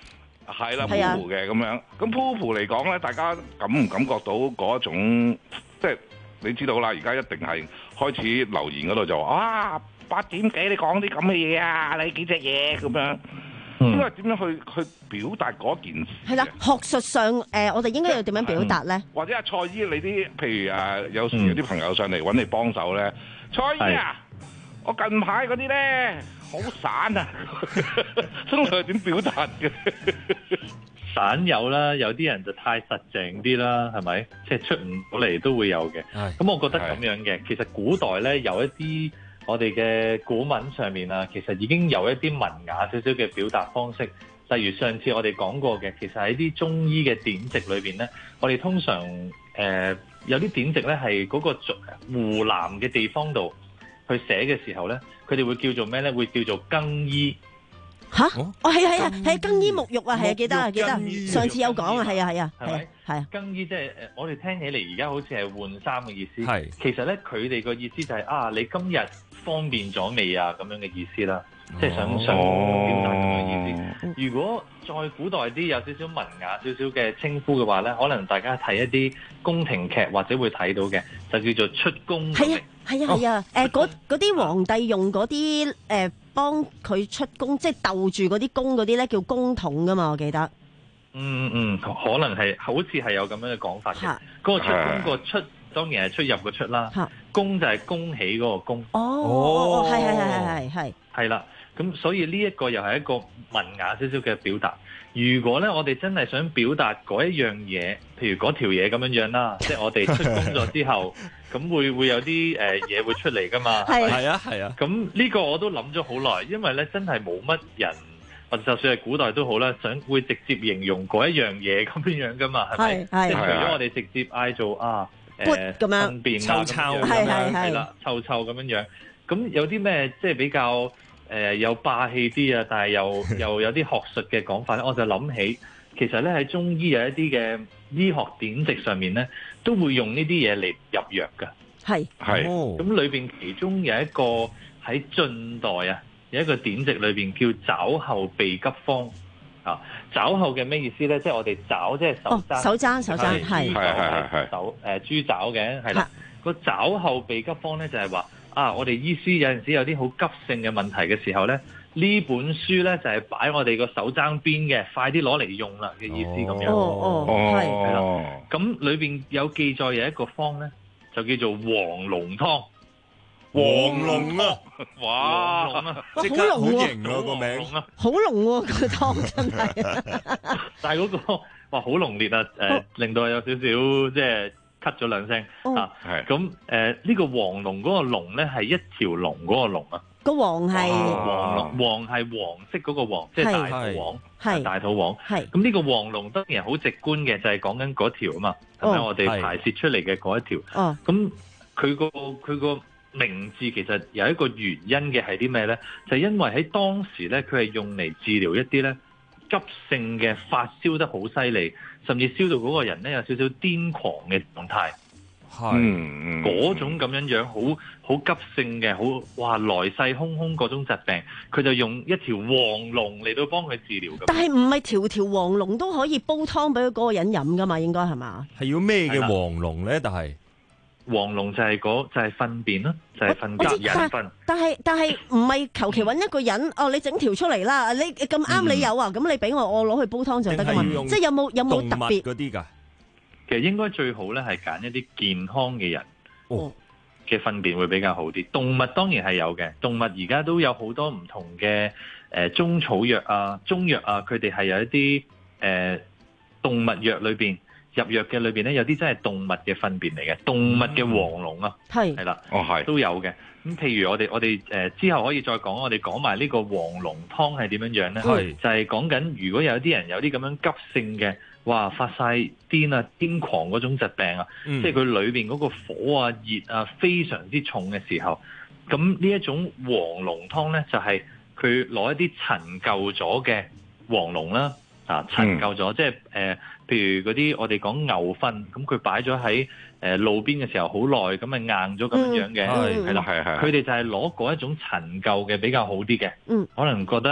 係啦，噗噗嘅咁樣。咁噗噗嚟講咧，大家感唔感覺到嗰種即係你知道啦？而家一定係開始留言嗰度就話啊八點幾你講啲咁嘅嘢啊，你幾隻嘢咁樣。應該點樣去去表達嗰件事？係啦， 學術上誒、呃，我哋應該要點樣表達咧、嗯？ 或者阿蔡姨，你啲譬如誒、啊，有時有啲朋友上嚟揾你幫手咧，蔡姨啊，我近排嗰啲咧好散啊，通常係點表達嘅？ 散有啦，有啲人就太實淨啲啦，係咪？即係出唔到嚟都會有嘅。咁我覺得咁樣嘅，其實古代咧有一啲。我哋嘅古文上面啊，其實已經有一啲文雅少少嘅表達方式，例如上次我哋講過嘅，其實喺啲中醫嘅典籍裏邊咧，我哋通常誒、呃、有啲典籍咧係嗰個湖南嘅地方度去寫嘅時候咧，佢哋會叫做咩咧？會叫做更衣。 吓？哦，係啊係啊係啊，更衣沐浴啊，係啊，記得啊記得，上次有講啊，係啊係啊係啊係啊。更衣即係誒，我哋聽起嚟而家好似係換衫嘅意思，係其實咧佢哋個意思就係、是、啊，你今日方便咗未啊？咁樣嘅意思啦，即係想想表達咁樣嘅意思。如果再古代啲有少少文雅少少嘅稱呼嘅話咧，可能大家睇一啲宮廷劇或者會睇到嘅，就叫做出宮。係啊係啊係啊，誒嗰嗰啲皇帝用嗰啲誒幫佢出宮，即係鬥住嗰啲宮嗰啲咧叫宮統噶嘛，我記得。嗯嗯，可能係好似係有咁樣嘅講法嘅。嗰個出宮個出當然係出入個出啦，宮就係恭喜嗰個宮。哦，係係係係係係啦。咁所以呢一個又係一個文雅少少嘅表達。如果咧我哋真係想表達嗰一樣嘢，譬如嗰條嘢咁樣樣啦，即係我哋出宮咗之後，咁會會有啲誒嘢會出嚟噶嘛？係係啊係啊。咁呢個我都諗咗好耐，因為咧真係冇乜人。或者就算係古代都好啦，想會直接形容嗰一樣嘢咁樣樣噶嘛，係咪？即係除咗我哋直接嗌做啊誒糞便啊，臭臭係係係啦，臭臭咁樣樣。咁有啲咩即係比較誒、呃、有霸氣啲啊，但係又又有啲學術嘅講法咧，我就諗起其實咧喺中醫有一啲嘅醫學典籍上面咧，都會用呢啲嘢嚟入藥㗎。係係咁裏邊其中有一個喺晉代啊。有一個典籍裏邊叫肘後備急方啊，肘後嘅咩意思咧？即係我哋肘，即係手踭，手踭手踭係係係係手誒豬肘嘅係啦。個肘後備急方咧就係話啊，我哋醫師有陣時有啲好急性嘅問題嘅時候咧，呢本書咧就係擺我哋個手踭邊嘅，快啲攞嚟用啦嘅意思咁樣。哦哦係係啦。咁裏邊有記載有一個方咧，就叫做黃龍湯。黃龍啊！哇！即刻好型啊個名，好濃喎個湯真係。但係嗰個哇好濃烈啊！誒，令到有少少即係咳咗兩聲啊。係咁誒，呢個黃龍嗰個龍咧係一條龍嗰個龍啊。個黃係黃龍，黃係黃色嗰個黃，即係大肚黃，係大肚黃。係咁呢個黃龍當然好直觀嘅，就係講緊嗰條啊嘛，咁樣我哋排泄出嚟嘅嗰一條。哦。咁佢個佢個。名字其實有一個原因嘅係啲咩呢？就係、因為喺當時呢，佢係用嚟治療一啲呢急性嘅發燒得好犀利，甚至燒到嗰個人呢有少少癲狂嘅狀態。係嗰種咁樣樣，好好急性嘅，好哇來勢洶洶嗰種疾病，佢就用一條黃龍嚟到幫佢治療。但係唔係條條黃龍都可以煲湯俾嗰個人飲㗎嘛？應該係嘛？係要咩嘅黃龍呢？但係。黃龍就係嗰就係糞便咯，就係糞便人糞。但係但係唔係求其揾一個人哦，你整條出嚟啦，你咁啱你有啊，咁你俾我，我攞去煲湯就得噶嘛。即係有冇有冇特別嗰啲㗎？其實應該最好咧係揀一啲健康嘅人嘅糞便會比較好啲。動物當然係有嘅，動物而家都有好多唔同嘅誒中草藥啊、中藥啊，佢哋係有一啲誒動物藥裏邊。入藥嘅裏邊咧，有啲真係動物嘅糞便嚟嘅，動物嘅黃龍啊，係係啦，哦係都有嘅。咁譬如我哋我哋誒之後可以再講，我哋講埋呢個黃龍湯係點樣樣咧？係就係講緊如果有啲人有啲咁樣急性嘅，哇發晒癲啊、癲狂嗰種疾病啊，嗯、即係佢裏邊嗰個火啊、熱啊非常之重嘅時候，咁呢一種黃龍湯咧就係佢攞一啲陳舊咗嘅黃龍啦。啊，陳舊咗，即係誒、呃，譬如嗰啲我哋講牛糞，咁佢擺咗喺誒路邊嘅時候好耐，咁咪硬咗咁樣嘅，係啦、嗯，係係。佢哋就係攞嗰一種陳舊嘅比較好啲嘅，嗯，可能覺得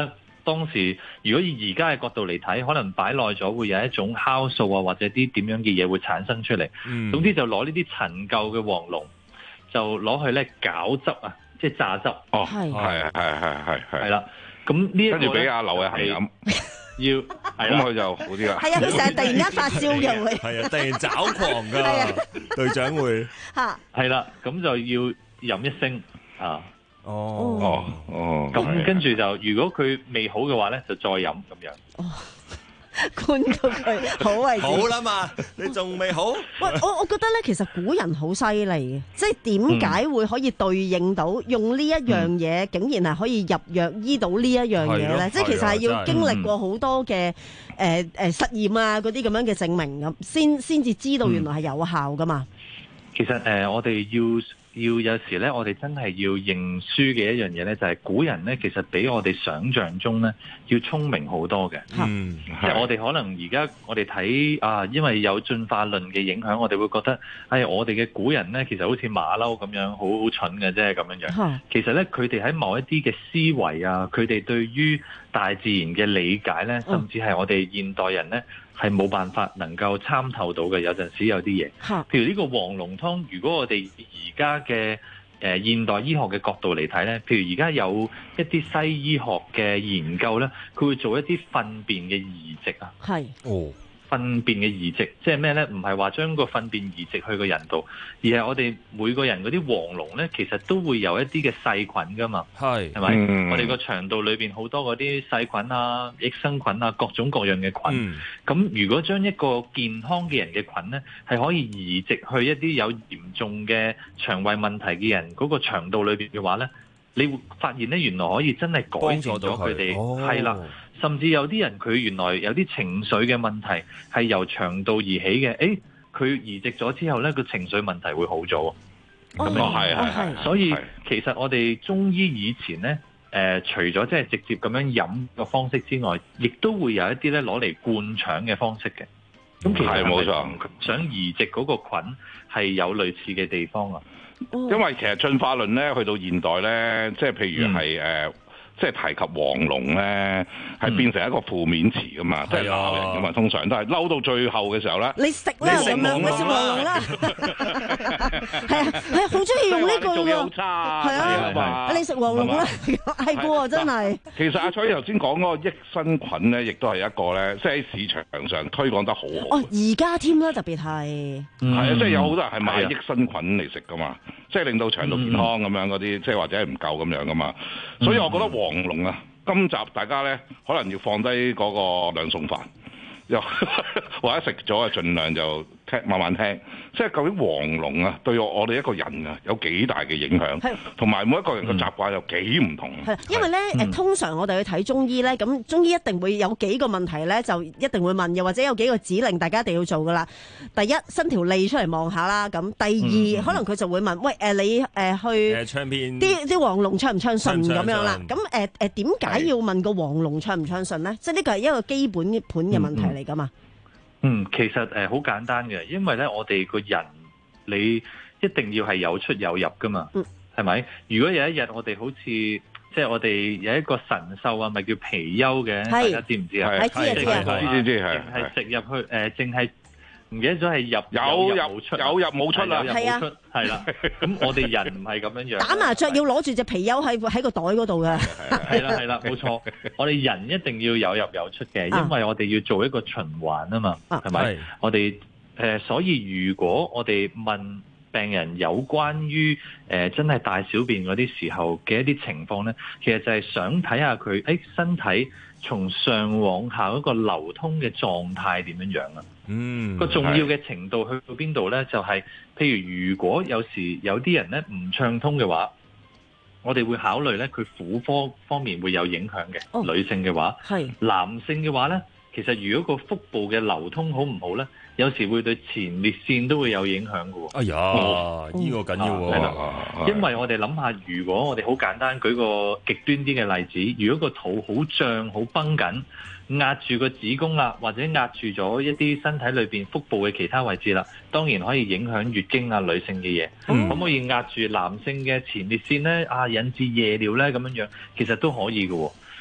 當時如果以而家嘅角度嚟睇，可能擺耐咗會有一種酵素啊，或者啲點樣嘅嘢會產生出嚟。嗯、總之就攞呢啲陳舊嘅黃龍，就攞去咧攪汁啊，即係榨汁。 哦，係係係係係係。 係啦，咁呢一個跟住俾阿劉偉恒飲。 要咁佢就好啲啦。 係啊，佢成日突然間發燒嘅會。 係啊，突然抓狂㗎，隊長會。 嚇。 係啦，咁就要飲一升啊。 哦哦哦。 咁跟住就，如果佢未好嘅話咧，就再飲咁樣。 哦。灌到佢好為止。 好啦嘛，你仲未好？ 喂，我我覺得咧，其實古人好犀利嘅，即係點解會可以對應到用呢一樣嘢，嗯、竟然係可以入藥醫到呢一樣嘢咧？即係其實係要經歷過好多嘅誒誒實驗啊，嗰啲咁樣嘅證明咁，先先至知道原來係有效噶嘛。 其實誒、呃，我哋要。要有時咧，我哋真係要認輸嘅一樣嘢咧，就係、是、古人咧，其實比我哋想象中咧要聰明好多嘅。 嗯， 即係我哋可能而家我哋睇啊，因為有進化論嘅影響，我哋會覺得，哎，我哋嘅古人咧，其實好似馬騮咁樣，好好蠢嘅啫咁樣樣。嗯、其實咧，佢哋喺某一啲嘅思維啊，佢哋對於大自然嘅理解咧，甚至係我哋現代人咧，係冇辦法能夠參透到嘅。有陣時有啲嘢，譬如呢個黃龍湯，如果我哋而家嘅誒現代醫學嘅角度嚟睇咧，譬如而家有一啲西醫學嘅研究咧，佢會做一啲糞便嘅移植啊。 係哦。糞便嘅移植，即係咩咧？唔係話將個糞便移植去個人度，而係我哋每個人嗰啲黃龍咧，其實都會有一啲嘅細菌噶嘛。係係咪？嗯、我哋個腸道裏邊好多嗰啲細菌啊、益生菌啊，各種各樣嘅菌。咁、嗯、如果將一個健康嘅人嘅菌咧，係可以移植去一啲有嚴重嘅腸胃問題嘅人嗰個腸道裏邊嘅話咧，你會發現咧，原來可以真係改善咗佢哋。係啦。甚至有啲人佢原來有啲情緒嘅問題係由腸道而起嘅，誒佢移植咗之後咧，個情緒問題會好咗。咁啊係係係，所以其實我哋中醫以前咧，誒、呃、除咗即係直接咁樣飲嘅方式之外，亦都會有一啲咧攞嚟灌腸嘅方式嘅。咁其實係冇錯，想移植嗰個菌係有類似嘅地方啊。 因為其實進化論咧，去到現代咧，即係譬如係誒。嗯即係提及黃龍咧，係變成一個負面詞噶嘛，嗯、即係鬧人噶嘛，通常都係嬲到最後嘅時候咧。你食啦咁樣，你食黃龍啦。 係啊，係好中意用呢句喎。 做好差。係啊，你食黃龍啦，係喎，真係。 其實阿彩頭先講嗰個益生菌咧，亦都係一個咧，即係喺市場上推廣得好好。 哦，而家添啦，特別係。 係啊，即係有好多人係買益生菌嚟食噶嘛，即係令到腸道健康咁樣嗰啲，即係或者係唔夠咁樣噶嘛，所以我覺得黃黃龍啊！今集大家咧可能要放低嗰個兩餸飯，又或者食咗啊，盡量就聽慢慢聽。即係究竟黃龍啊，對我我哋一個人啊，有幾大嘅影響？同埋每一個人嘅習慣有幾唔同。 係，因為咧誒，嗯、通常我哋去睇中醫咧，咁中醫一定會有幾個問題咧，就一定會問，又或者有幾個指令，大家一定要做噶啦。第一，伸條脷出嚟望下啦。咁第二，嗯、可能佢就會問，喂誒、呃，你誒、呃、去誒唱片啲啲黃龍暢唔暢順咁樣啦？咁誒誒，點解要問個黃龍暢唔暢順咧？即係呢個係一個基本盤嘅問題嚟噶嘛？ 嗯，其實誒好、呃、簡單嘅，因為咧我哋個人你一定要係有出有入噶嘛，係咪、嗯？如果有一日我哋好似即係我哋有一個神獸啊，咪叫貔貅嘅，是大家知唔知啊？ 係知啊知啊， 知知知係係食入去誒，淨係唔記得咗係入有入出有入冇出啦， 係啊，係啦。咁我哋人唔係咁樣樣， 打麻雀要攞住隻貔貅喺喺個袋嗰度嘅， 係啦係啦，冇錯。我哋人一定要有入有出嘅，因為我哋要做一個循環啊嘛，係咪？係我哋誒、呃，所以如果我哋問病人有關於誒、呃、真係大小便嗰啲時候嘅一啲情況咧，其實就係想睇下佢誒身體從上往下嗰個流通嘅狀態點樣樣啊。嗯，個重要嘅程度去到邊度咧？就係、是、譬如如果有時有啲人咧唔暢通嘅話，我哋會考慮咧佢婦科方面會有影響嘅。哦、女性嘅話係，男性嘅話咧，其實如果個腹部嘅流通好唔好咧，有時會對前列腺都會有影響嘅。哎呀，呢、嗯、個緊要喎、啊。係啦、啊，因為我哋諗下，如果我哋好簡單舉個極端啲嘅例子，如果個肚好脹、好繃緊，壓住個子宮啦，或者壓住咗一啲身體裏邊腹部嘅其他位置啦，當然可以影響月經啊、女性嘅嘢。嗯、可唔可以壓住男性嘅前列腺咧？啊，引致夜尿咧咁樣樣，其實都可以嘅。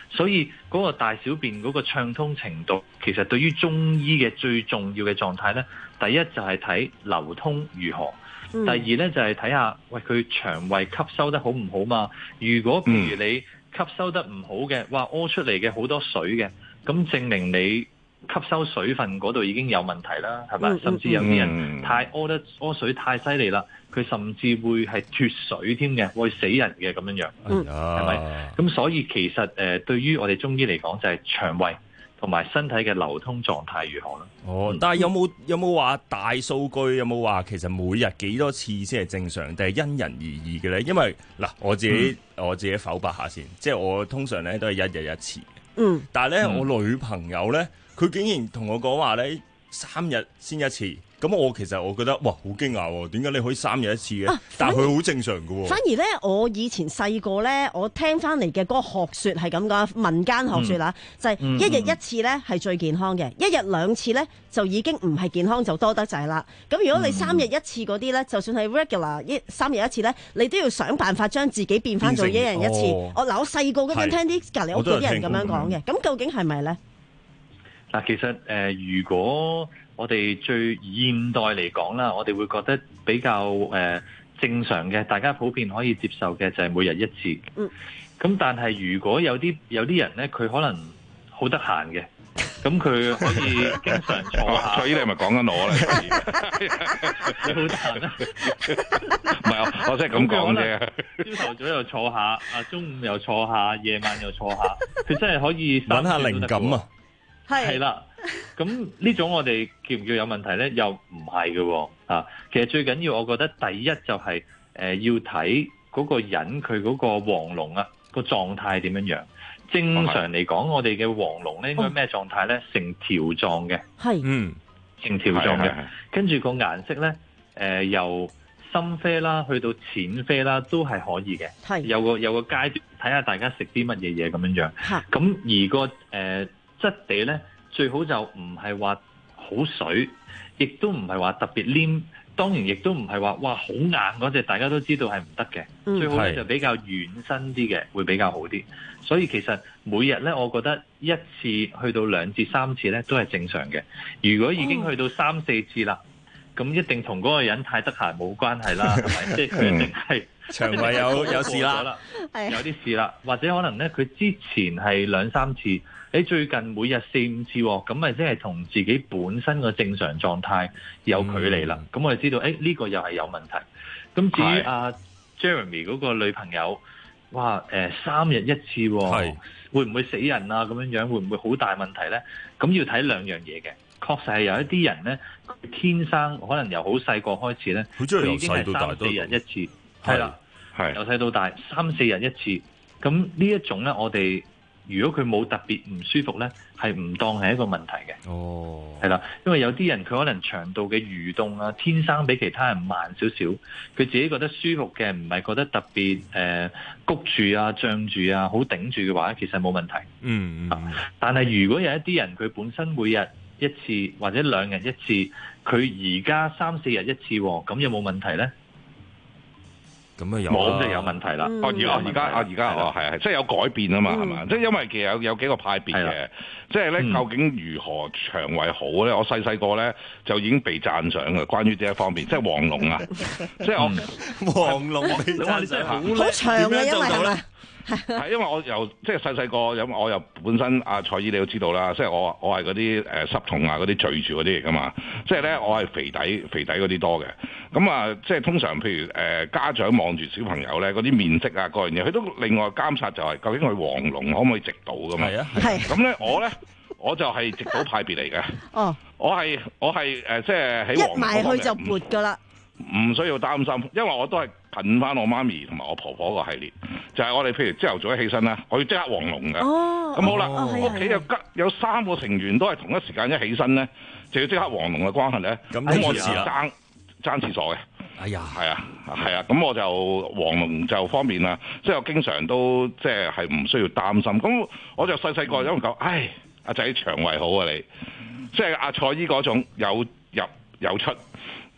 所以嗰個大小便嗰個暢通程度，其實對於中醫嘅最重要嘅狀態咧，第一就係睇流通如何，嗯、第二咧就係睇下喂佢腸胃吸收得好唔好嘛。如果譬如你吸收得唔好嘅，哇屙出嚟嘅好多水嘅，咁證明你吸收水分嗰度已經有問題啦，係咪？嗯、甚至有啲人太屙得屙水太犀利啦，佢甚至會係脫水添嘅，會死人嘅咁樣樣，係咪？咁所以其實誒、呃，對於我哋中醫嚟講，就係腸胃同埋身體嘅流通狀態如何啦。 哦，嗯、但係有冇有冇話大數據？有冇話其實每日幾多次先係正常，定係因人而異嘅咧？因為嗱，我自己、嗯、我自己剖白下先，即係我通常咧都係一日一次。嗯，但係咧、嗯、我女朋友咧。佢竟然同我講話咧，三日先一次，咁我其實我覺得哇，好驚訝喎！點解你可以三日一次嘅？啊、但係佢好正常㗎喎。 反而咧，我以前細個咧，我聽翻嚟嘅嗰個學説係咁講，民間學説啦，嗯、就係一日一次咧係最健康嘅，嗯、一日兩次咧就已經唔係健康，就多得滯啦。咁如果你三日一次嗰啲咧，就算係 regular 一三日一次咧，你都要想辦法將自己變翻做一人一次。哦、我嗱我細個嗰陣聽啲隔離屋企啲人咁樣講嘅，咁究竟係咪咧？ 嗱，其實誒、呃，如果我哋最現代嚟講啦，我哋會覺得比較誒、呃、正常嘅，大家普遍可以接受嘅就係每日一次。嗯。咁但係如果有啲有啲人咧，佢可能好得閒嘅，咁佢可以經常坐下。 所以你係咪講緊我咧？ 你好得閒啊？ 唔係我，我即係咁講啫。 朝頭早又坐下，啊中午又坐下，夜晚又坐下，佢真係可以揾下靈感啊！ 係啦，咁呢種我哋叫唔叫有問題咧？又唔係嘅，啊，其實最緊要，我覺得第一就係、是、誒、呃、要睇嗰個人佢嗰個黃龍啊個狀態點樣樣。正常嚟講，我哋嘅黃龍咧應該咩狀態咧？成條狀嘅，係，嗯，成條狀嘅，跟住個顏色咧，誒、呃、由深啡啦去到淺啡啦，都係可以嘅，係有個有個階段，睇下大家食啲乜嘢嘢咁樣樣，嚇，咁而個誒。呃質地咧最好就唔係話好水，亦都唔係話特別黏，當然亦都唔係話哇好硬嗰隻，大家都知道係唔得嘅。嗯、最好咧就比較軟身啲嘅，會比較好啲。所以其實每日咧，我覺得一次去到兩至三次咧都係正常嘅。如果已經去到三四次啦，咁、哦、一定同嗰個人太得閒冇關係啦，係咪？即係佢一定係腸胃有有事啦， 有啲事啦，或者可能咧佢之前係兩三次。你最近每日四五次，咁咪即係同自己本身個正常狀態有距離啦。咁、嗯、我哋知道，誒、欸、呢、呢個又係有問題。咁至於阿 Jeremy 嗰個女朋友，哇誒、呃、三日一次，會唔會死人啊？咁樣樣會唔會好大問題咧？咁要睇兩樣嘢嘅。確實係有一啲人咧，佢天生可能由好細個開始咧，佢已經係三四日一次，係啦，係由細到大三四日一次。咁呢一種咧，我哋如果佢冇特別唔舒服咧，係唔當係一個問題嘅。哦，係啦，因為有啲人佢可能腸道嘅蠕動啊，天生比其他人慢少少，佢自己覺得舒服嘅，唔係覺得特別誒谷住啊、脹住啊、好頂住嘅話，其實冇問題。嗯，嗯，但係如果有一啲人佢本身每日一次或者兩日一次，佢而家三四日一次，咁有冇問題咧？ 咁啊有冇即係有問題啦。 哦，而而家啊，而家哦係係，即係有改變啊嘛，係嘛？即係因為其實有有幾個派別嘅，即係咧究竟如何腸胃好咧？我細細個咧就已經被讚賞嘅，關於呢一方面，即係黃龍啊，即係我黃龍被讚賞， 好長嘅，因為係咪？ 係因為我由即係細細個，因為我又本身阿蔡姨你都知道啦，即係我我係嗰啲誒濕痛啊嗰啲聚住嗰啲嚟噶嘛，即係咧我係肥底肥底嗰啲多嘅，咁啊即係通常譬如誒、呃、家長望住小朋友咧嗰啲面色啊各樣嘢，佢都另外監察就係究竟佢黃龍可唔可以直到噶嘛？係啊，係。咁咧我咧我就係直到派別嚟嘅。哦。我係我係誒即係喺黃龍一埋去就撥噶啦。唔需要擔心，因為我都係近翻我媽咪同埋我婆婆個系列，就係、是、我哋譬如朝頭早一起身啦，我要即刻黃龍嘅。哦，咁好啦，屋企有吉有三個成員都係同一時間一起身咧，就要即刻黃龍嘅關係咧。咁我就爭爭廁所嘅。哎呀，係啊，係啊，咁我就黃龍就方便啦，即係我經常都即係係唔需要擔心。咁我就細細個因為講，唉，阿仔腸胃好啊你，即係阿蔡姨嗰種有入有出。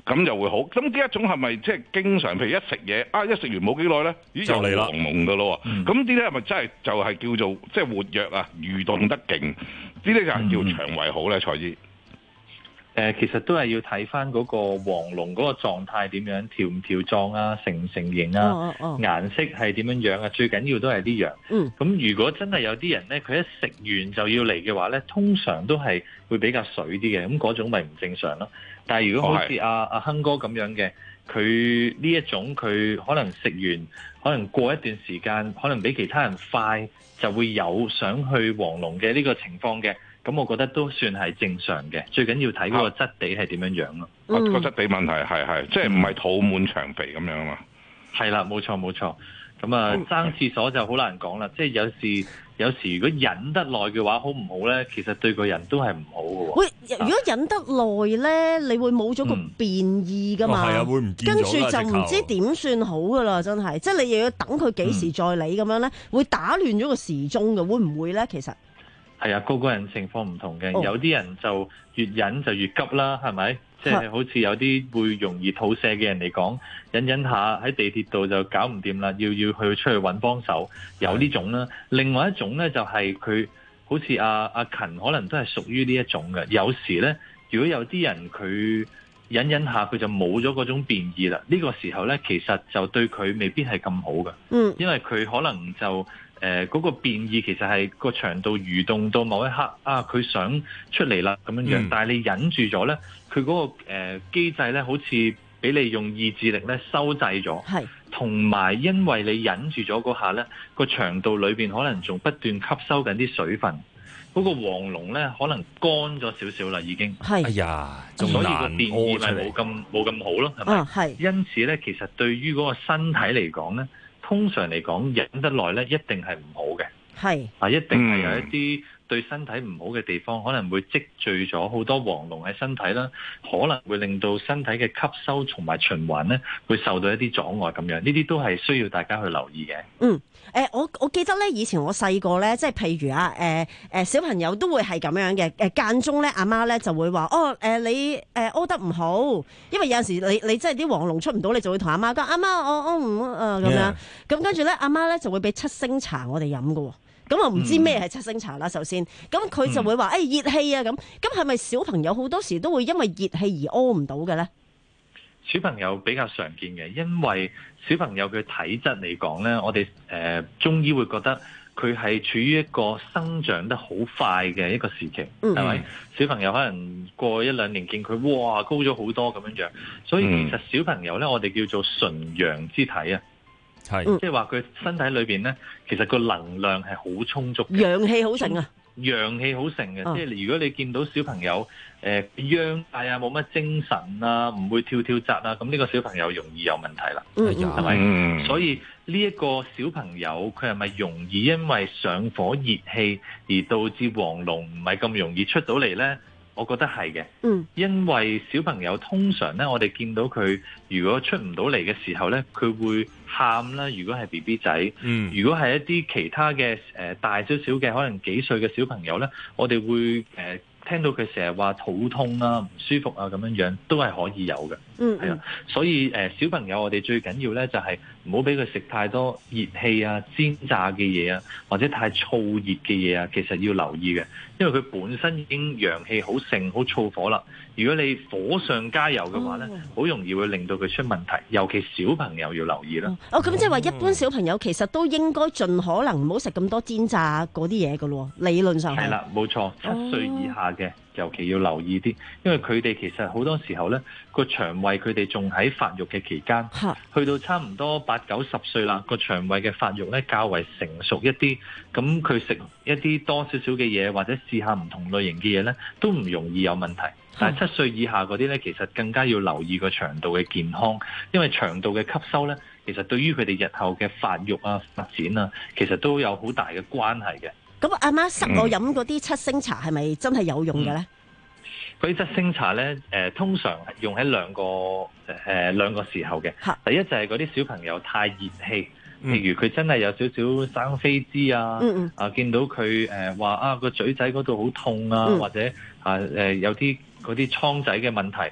咁就會好。咁呢一種係咪即係經常，譬如一食嘢啊，一食完冇幾耐咧，咦就嚟啦，黃龍㗎咯喎。咁呢啲係咪真係就係叫做即係活躍啊、蠕動得勁？呢啲就係叫腸胃好咧，蔡醫。 誒、呃，其實都係要睇翻嗰個黃龍嗰個狀態點樣，條唔條狀啊，成唔成形啊，哦哦、顏色係點樣樣啊，最緊要都係呢樣。嗯，咁如果真係有啲人咧，佢一食完就要嚟嘅話咧，通常都係會比較水啲嘅，咁嗰種咪唔正常咯。但係如果好似阿阿亨哥咁樣嘅，佢呢一種佢可能食完，可能過一段時間，可能比其他人快，就會有想去黃龍嘅呢個情況嘅。咁我覺得都算係正常嘅，最緊要睇嗰個質地係點樣樣咯。 個、嗯、質地問題係係，即係唔係肚滿腸肥咁樣嘛？ 係啦，冇錯冇錯。咁啊，爭廁所就好難講啦。即係有時有時如果忍得耐嘅話，好唔好咧？其實對個人都係唔好嘅喎。 喂，如果忍得耐咧，你會冇咗個便意噶嘛？係、嗯、啊，會唔見咗啦。跟住就唔知點算好噶啦，真係。即係你又要等佢幾時再理咁樣咧，會打亂咗個時鐘嘅，會唔會咧？其實？ 係啊，個個人情況唔同嘅，哦、有啲人就越忍就越急啦，係咪？即係好似有啲會容易肚瀉嘅人嚟講，忍忍下喺地鐵度就搞唔掂啦，要要去出去揾幫手，有呢種啦。另外一種咧就係、是、佢好似阿阿勤可能都係屬於呢一種嘅。有時咧，如果有啲人佢忍忍下佢就冇咗嗰種便意啦，呢、這個時候咧其實就對佢未必係咁好嘅。嗯，因為佢可能就。誒、呃、嗰、那個便意其實係個腸道蠕動到某一刻啊，佢想出嚟啦咁樣樣，嗯、但係你忍住咗咧，佢嗰、那個誒、呃、機制咧，好似俾你用意志力咧收掣咗，係同埋因為你忍住咗嗰下咧，個腸道裏邊可能仲不斷吸收緊啲水分，嗰、那個黃龍咧可能乾咗少少啦已經，係哎呀，所以個便意咪冇咁冇咁好咯，係咪？係、啊，因此咧，其實對於嗰個身體嚟講咧。通常嚟講，忍得耐咧，一定係唔好嘅。係啊，一定係有一啲對身體唔好嘅地方，可能會積聚咗好多黃龍喺身體啦，可能會令到身體嘅吸收同埋循環咧，會受到一啲阻礙咁樣。呢啲都係需要大家去留意嘅。嗯，誒、呃，我我記得咧，以前我細個咧，即係譬如啊，誒、呃、誒，小朋友都會係咁樣嘅。誒間中咧，阿媽咧就會話：哦，誒、呃、你誒屙得唔好，因為有陣時你你即係啲黃龍出唔到，你就會同阿媽講：阿媽，我屙唔啊咁樣。咁跟住咧，阿媽咧就會俾七星茶我哋飲㗎喎。咁我唔知咩係七星茶啦，首先，咁佢就會話誒熱氣啊咁，咁係咪小朋友好多時都會因為熱氣而屙唔到嘅咧？小朋友比較常見嘅，因為小朋友嘅體質嚟講咧，我哋誒、呃、中醫會覺得佢係處於一個生長得好快嘅一個時期，係、嗯、咪？小朋友可能過一兩年見佢哇高咗好多咁樣樣，所以其實小朋友咧，我哋叫做純陽之體啊。係，即係話佢身體裏邊咧，其實個能量係好充足嘅，陽氣好盛啊，陽氣好盛嘅。即係如果你見到小朋友誒央大啊，冇乜精神啊，唔會跳跳紮啊，咁呢個小朋友容易有問題啦，係咪？嗯，所以呢一個小朋友佢係咪容易因為上火熱氣而導致黃龍唔係咁容易出到嚟咧？我覺得係嘅，嗯，因為小朋友通常咧，我哋見到佢如果出唔到嚟嘅時候咧，佢會喊啦。如果係 B B 仔，嗯，如果係一啲其他嘅誒、呃、大少少嘅，可能幾歲嘅小朋友咧，我哋會誒、呃、聽到佢成日話肚痛啊、唔舒服啊咁樣樣，都係可以有嘅，嗯，係啊。所以誒、呃、小朋友我哋最緊要咧就係唔好俾佢食太多熱氣啊、煎炸嘅嘢啊，或者太燥熱嘅嘢啊，其實要留意嘅。因為佢本身已經陽氣好盛、好燥火啦。如果你火上加油嘅話咧，好、哦、容易會令到佢出問題。尤其小朋友要留意啦。哦，咁即係話一般小朋友其實都應該盡可能唔好食咁多煎炸嗰啲嘢㗎咯。理論上係啦，冇錯。七歲以下嘅、哦、尤其要留意啲，因為佢哋其實好多時候咧個腸胃佢哋仲喺發育嘅期間，去到差唔多八九十歲啦，個腸胃嘅發育咧較為成熟一啲，咁佢食一啲多少少嘅嘢或者試下唔同類型嘅嘢咧，都唔容易有問題。但係七歲以下嗰啲咧，其實更加要留意個腸道嘅健康，因為腸道嘅吸收咧，其實對於佢哋日後嘅發育啊、發展啊，其實都有好大嘅關係嘅。咁阿媽塞我飲嗰啲七星茶係咪真係有用嘅咧？嗰啲七星茶咧，誒、呃、通常用喺兩個誒、呃、兩個時候嘅。第一就係嗰啲小朋友太熱氣。譬如佢真係有少少生痱滋啊，嗯、啊見到佢誒話啊個嘴仔嗰度好痛啊，嗯、或者啊誒、呃、有啲嗰啲瘡仔嘅問題，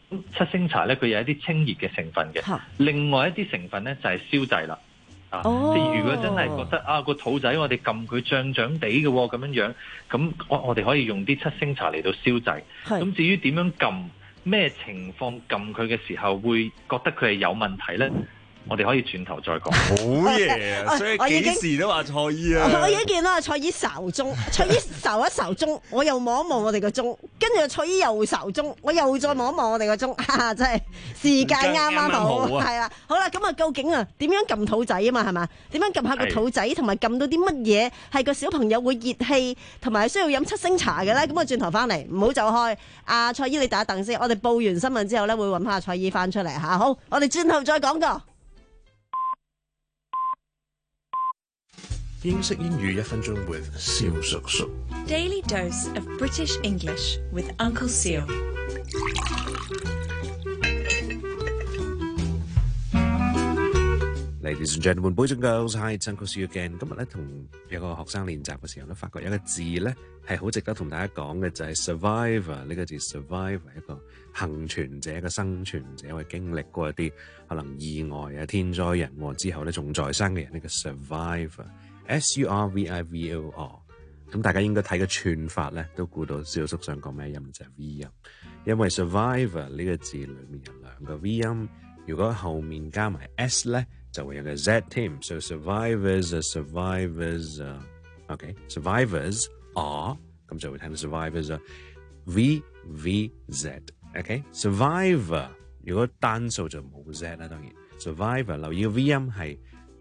七星茶咧，佢有一啲清熱嘅成分嘅，另外一啲成分咧就係消滯啦。啊， 哦、 即係如果真係覺得啊個肚仔我哋撳佢脹脹地嘅咁樣樣，咁我我哋可以用啲七星茶嚟到消滯。咁至於點樣撳，咩情況撳佢嘅時候會覺得佢係有問題咧？我哋可以轉頭再講。 好嘢啊！所以幾時都話蔡姨啊！ 我已經見到阿蔡姨睄鐘，蔡姨睄一睄鐘，我又望一望我哋個鐘，跟住蔡姨又睄鐘，我又再望一望我哋個鐘，哈！真係時間啱啱好，係啦。好啦，咁啊，究竟啊點樣撳肚仔啊嘛？係嘛？點樣撳下個肚仔，同埋撳到啲乜嘢係個小朋友會熱氣，同埋需要飲七星茶嘅咧？咁我轉頭翻嚟，唔好走開。阿蔡姨你等一等先，我哋報完新聞之後咧，會揾翻阿蔡姨翻出嚟嚇。好，我哋轉頭再講過。 英式英語一分鐘 with 蕭叔叔。 Daily dose of British English with Uncle Seal。 Ladies and gentlemen, boys and girls, hi, it's Uncle Seal again。今日咧同有個學生練習嘅時候咧，發覺有一個字咧係好值得同大家講嘅，就係 survivor 呢個字。survivor 一個幸存者、一個生存者，因為經歷過一啲可能意外啊、天災人禍之後咧，仲在生嘅人，呢個 survivor。S U R V I V O R， 咁大家應該睇個串法咧，都估到小叔想講咩音就係、是、V 音，因為 survivor 呢個字裏面有兩個 V 音，如果後面加埋 S 咧，就會有個 Z 添。So survivors are survivors are OK survivors are 咁就會聽到 survivors are V V Z OK survivor 如果單數就冇 Z 啦，當然 survivor 留意個 V 音係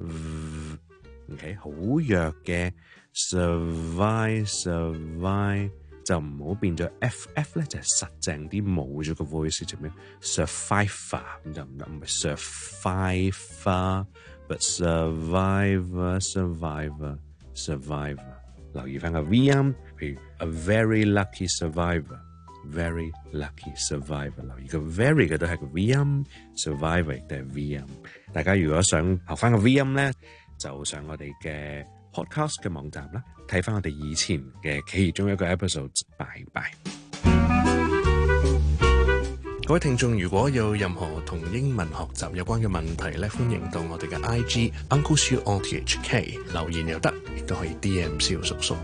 OK 好弱嘅 survive survive 就唔好變咗 F F 咧，就係實淨啲，冇咗個 voice 做咩 survivor 咁就唔得，唔係 survivor but survivor survivor survivor 留意翻個 V 音，譬如 a very lucky survivor very lucky survivor 留意個 very 嘅都係個 V 音 survivor 亦都係 V 音。大家如果想學翻個 V 音咧，就上我哋嘅 podcast 嘅網站啦，睇翻我哋以前嘅其中一個 episode。拜拜。 各位聽眾，如果有任何同英文學習有關嘅問題咧，歡迎到我哋嘅 I G Uncle Seal R T H K 留言又得，亦都可以 D M 蕭叔叔。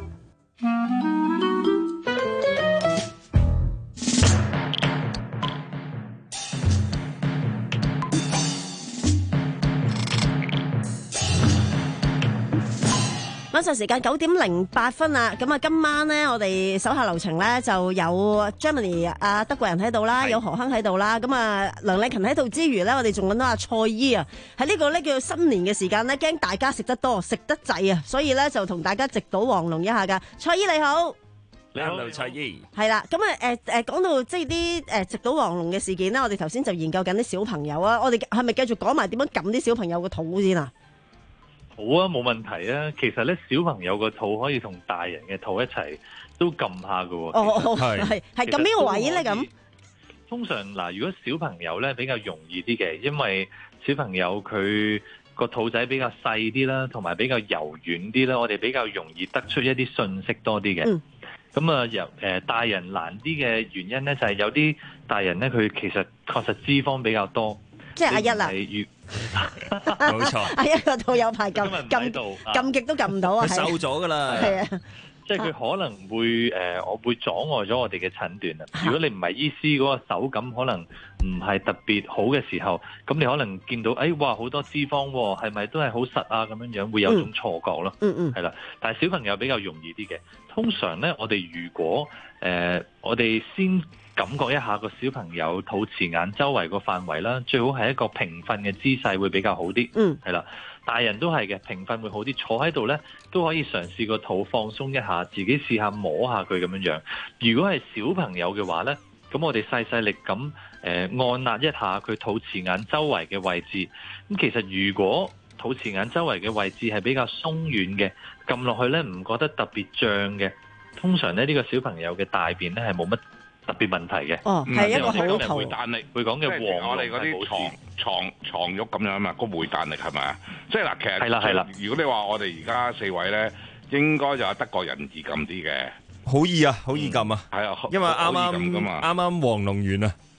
晚上時間九點零八分啦，咁啊今晚咧我哋手下留情咧就有 Germany 啊德國人喺度啦，有何亨喺度啦，咁啊梁麗勤喺度之餘咧，我哋仲揾到阿蔡姨啊，喺呢個咧叫新年嘅時間咧，驚大家食得多食得滯啊，所以咧就同大家直搗黃龍一下噶。蔡姨你好， 你好蔡姨， 係啦，咁啊誒誒講到即係啲誒直搗黃龍嘅事件啦，我哋頭先就研究緊啲小朋友啊，我哋係咪繼續講埋點樣撳啲小朋友個肚先啊？ 好啊，冇問題啊。其實咧，小朋友個肚可以同大人嘅肚一齊都撳下噶喎。 哦，係係係撳邊個位咧？咁通常嗱，如果小朋友咧比較容易啲嘅，因為小朋友佢個肚仔比較細啲啦，同埋比較柔軟啲啦，我哋比較容易得出一啲信息多啲嘅。咁啊、嗯，由誒、呃、大人難啲嘅原因咧，就係、是、有啲大人咧，佢其實確實脂肪比較多。 即係阿一啦， 冇錯。 阿一個肚有排撳撳撳極都撳唔到啊！ 佢瘦咗噶啦， 係啊， 即係佢可能會誒，我會阻礙咗我哋嘅診斷啊。如果你唔係醫師嗰個手感可能唔係特別好嘅時候，咁你可能見到誒哇好多脂肪喎，係咪都係好實啊？咁樣樣會有種錯覺咯。 嗯嗯， 係啦。但係小朋友比較容易啲嘅，通常咧我哋如果誒我哋先感覺一下個小朋友肚臍眼周圍個範圍啦，最好係一個平瞓嘅姿勢會比較好啲。 嗯， 係啦，大人都係嘅，平瞓會好啲。坐喺度咧都可以嘗試個肚放鬆一下，自己試下摸下佢咁樣樣。如果係小朋友嘅話咧，咁我哋細細力咁誒、呃、按壓一下佢肚臍眼周圍嘅位置。咁其實如果肚臍眼周圍嘅位置係比較鬆軟嘅，撳落去咧唔覺得特別脹嘅，通常咧呢、呢個小朋友嘅大便咧係冇乜特別問題嘅。 哦，係一個好頭回彈力， 會講嘅黃我哋嗰啲床床床褥咁樣啊嘛，個回彈力係咪啊？即係嗱，其實係啦係啦。 如果你話我哋而家四位咧，應該就係德國人易撳啲嘅， 好易啊，好易撳啊， 係啊， 因為啱啱啱啱黃龍完啊。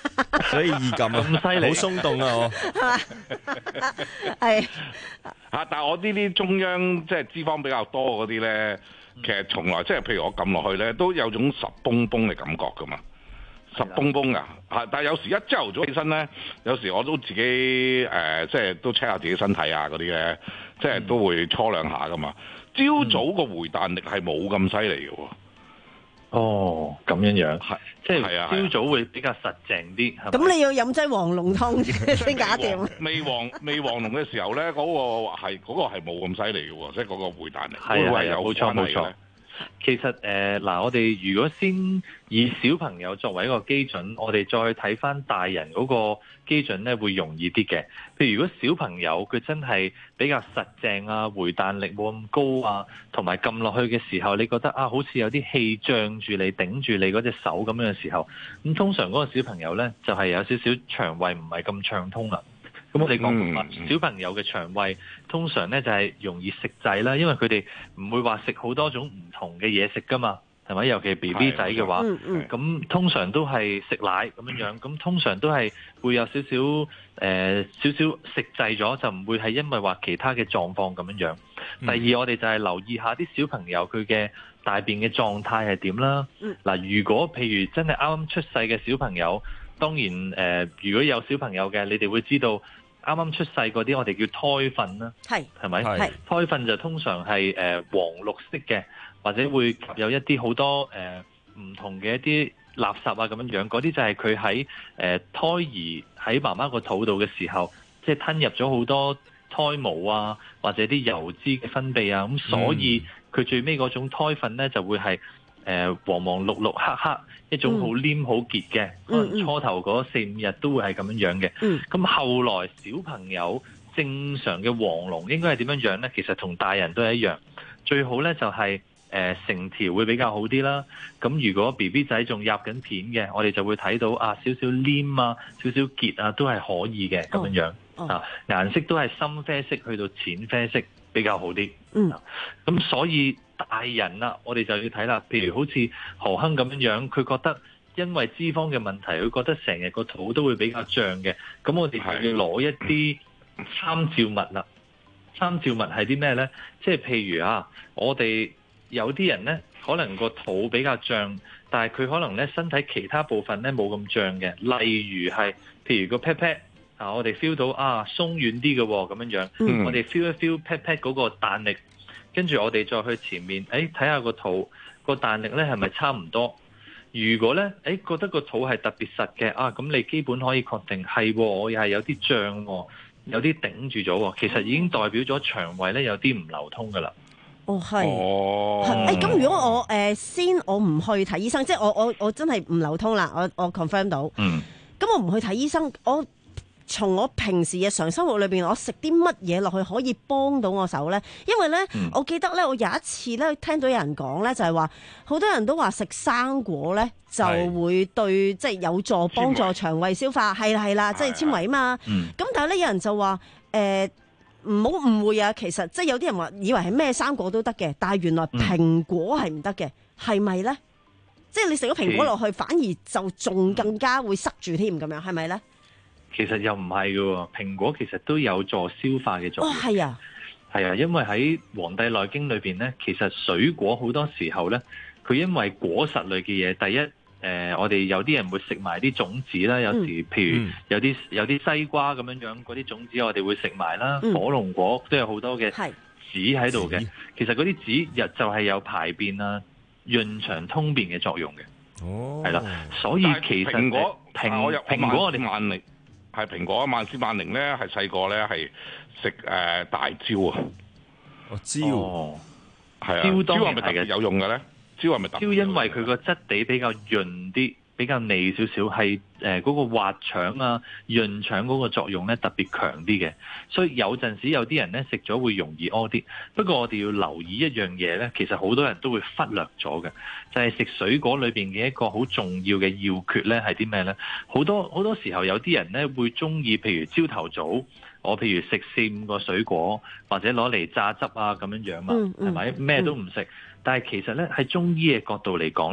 所以易撳啊， 咁犀利， 好鬆動啊我。 係嚇，但係我呢啲中央即係脂肪比較多嗰啲咧，其實從來即係譬如我撳落去咧，都有種實崩崩嘅感覺噶嘛。實崩崩啊！嚇，但係有時一朝頭早起身咧，有時我都自己誒、呃，即係都 check 下自己身體啊嗰啲咧，即係都會搓兩下噶嘛。朝早個回彈力係冇咁犀利嘅喎。 哦，咁樣樣，係即係啊， 朝早會比較實淨啲。 咁你要飲劑黃龍湯先搞掂。 未黃未黃龍嘅時候咧，嗰、嗰個係嗰、嗰個係冇咁犀利嘅喎，即係嗰個回彈力。 係係啊，冇錯冇錯。其實誒嗱、呃，我哋如果先以小朋友作為一個基準，我哋再睇翻大人嗰個基準咧，會容易啲嘅。譬如如果小朋友佢真係比較實淨啊，回彈力冇咁高啊，同埋撳落去嘅時候，你覺得啊，好似有啲氣脹住你，頂住你嗰隻手咁樣嘅時候，咁通常嗰個小朋友咧就係、是、有少少腸胃唔係咁暢通啦。咁我哋講話小朋友嘅腸胃通常咧就係容易食滯啦，因為佢哋唔會話食好多種唔同嘅嘢食噶嘛，係咪？尤其係 B B 仔嘅話，咁通常都係食奶咁樣樣，咁通常都係會有少少誒、呃、少少食滯咗，就唔會係因為話其他嘅狀況咁樣樣。第二，我哋就係留意下啲小朋友佢嘅大便嘅狀態係點啦。嗱、嗯，如果譬如真係啱啱出世嘅小朋友，當然誒、呃，如果有小朋友嘅，你哋會知道。啱啱出世嗰啲，我哋叫胎糞啦，係係咪？係胎糞就通常係誒、呃、黃綠色嘅，或者會有一啲好多誒唔、呃、同嘅一啲垃圾啊咁樣樣，嗰啲就係佢喺誒胎兒喺媽媽個肚度嘅時候，即係吞入咗好多胎毛啊，或者啲油脂嘅分泌啊，咁所以佢最尾嗰種胎糞咧就會係誒、呃、黃黃綠綠黑黑。一種好黏好結嘅，可能初頭嗰四五日都會係咁樣樣嘅。咁、嗯、後來小朋友正常嘅黃龍應該係點樣樣呢？其實同大人都係一樣，最好呢就係誒成條會比較好啲啦。咁如果 B B 仔仲入緊片嘅，我哋就會睇到啊少少黏啊、少少結啊都係可以嘅咁樣樣。哦哦、啊顏色都係深啡色去到淺啡色比較好啲。嗯，咁、啊、所以。大人啦，我哋就要睇啦。譬如好似何亨咁樣樣，佢覺得因為脂肪嘅問題，佢覺得成日個肚都會比較脹嘅。咁我哋就要攞一啲參照物啦。參照物係啲咩呢？即係譬如啊，我哋有啲人呢，可能個肚比較脹，但係佢可能呢身體其他部分呢冇咁脹嘅。例如係譬如個 pat pat 啊，我哋 feel 到啊鬆軟啲嘅喎，咁樣樣。嗯、我哋 feel 一 feel pat pat 嗰個彈力。跟住我哋再去前面，誒睇下個肚個彈力咧係咪差唔多？如果咧，誒覺得個肚係特別實嘅，啊咁你基本可以確定係，我又係有啲脹，有啲頂住咗，其實已經代表咗腸胃咧有啲唔流通噶啦。 哦，係。哦。誒，咁如果我誒、呃、先我唔去睇醫生，即係我我我真係唔流通啦，我我 confirm 到。嗯。咁我唔去睇醫生，我。從我平時日常生活裏邊，我食啲乜嘢落去可以幫到我手呢？因為呢，嗯、我記得呢，我有一次呢，聽到有人講呢，就係話好多人都話食生果呢就會對即係有助幫助腸胃消化，係啦係啦，即係纖維啊嘛。咁、嗯、但係呢，有人就話誒唔好誤會啊，其實即係有啲人話以為係咩生果都得嘅，但係原來蘋果係唔得嘅，係咪呢？即係你食咗蘋果落去，反而就仲更加會塞住添，咁樣係咪呢？ 其實又唔係嘅，蘋果其實都有助消化嘅作用。哦，係啊，係啊，因為喺《黃帝內經》裏邊咧，其實水果好多時候咧，佢因為果實類嘅嘢，第一，誒、呃，我哋有啲人會食埋啲種子啦，有時譬如有啲有啲西瓜咁樣樣，嗰啲種子我哋會食埋啦，嗯、火龍果都有好多嘅籽喺度嘅。其實嗰啲籽又就係有排便啊、潤腸通便嘅作用嘅。哦，係啦，所以其實蘋果蘋蘋果我哋萬寧。 係蘋果，萬斯萬寧咧，係細個咧係食誒大蕉啊！ 哦，蕉， 哦，係啊，蕉係咪特別有用嘅咧？蕉係咪特別？ 蕉因為佢個質地比較潤啲，比較膩少少，係誒嗰個滑腸啊、潤腸嗰個作用咧特別強啲嘅，所以有陣時有啲人咧食咗會容易屙啲。不過我哋要留意一樣嘢咧，其實好多人都會忽略咗嘅，就係、是、食水果裏邊嘅一個好重要嘅要訣咧係啲咩咧？好多好多時候有啲人咧會中意，譬如朝頭早我譬如食四五個水果，或者攞嚟榨汁啊咁樣樣嘛，係咪咩都唔食？但係其實咧喺中醫嘅角度嚟講咧，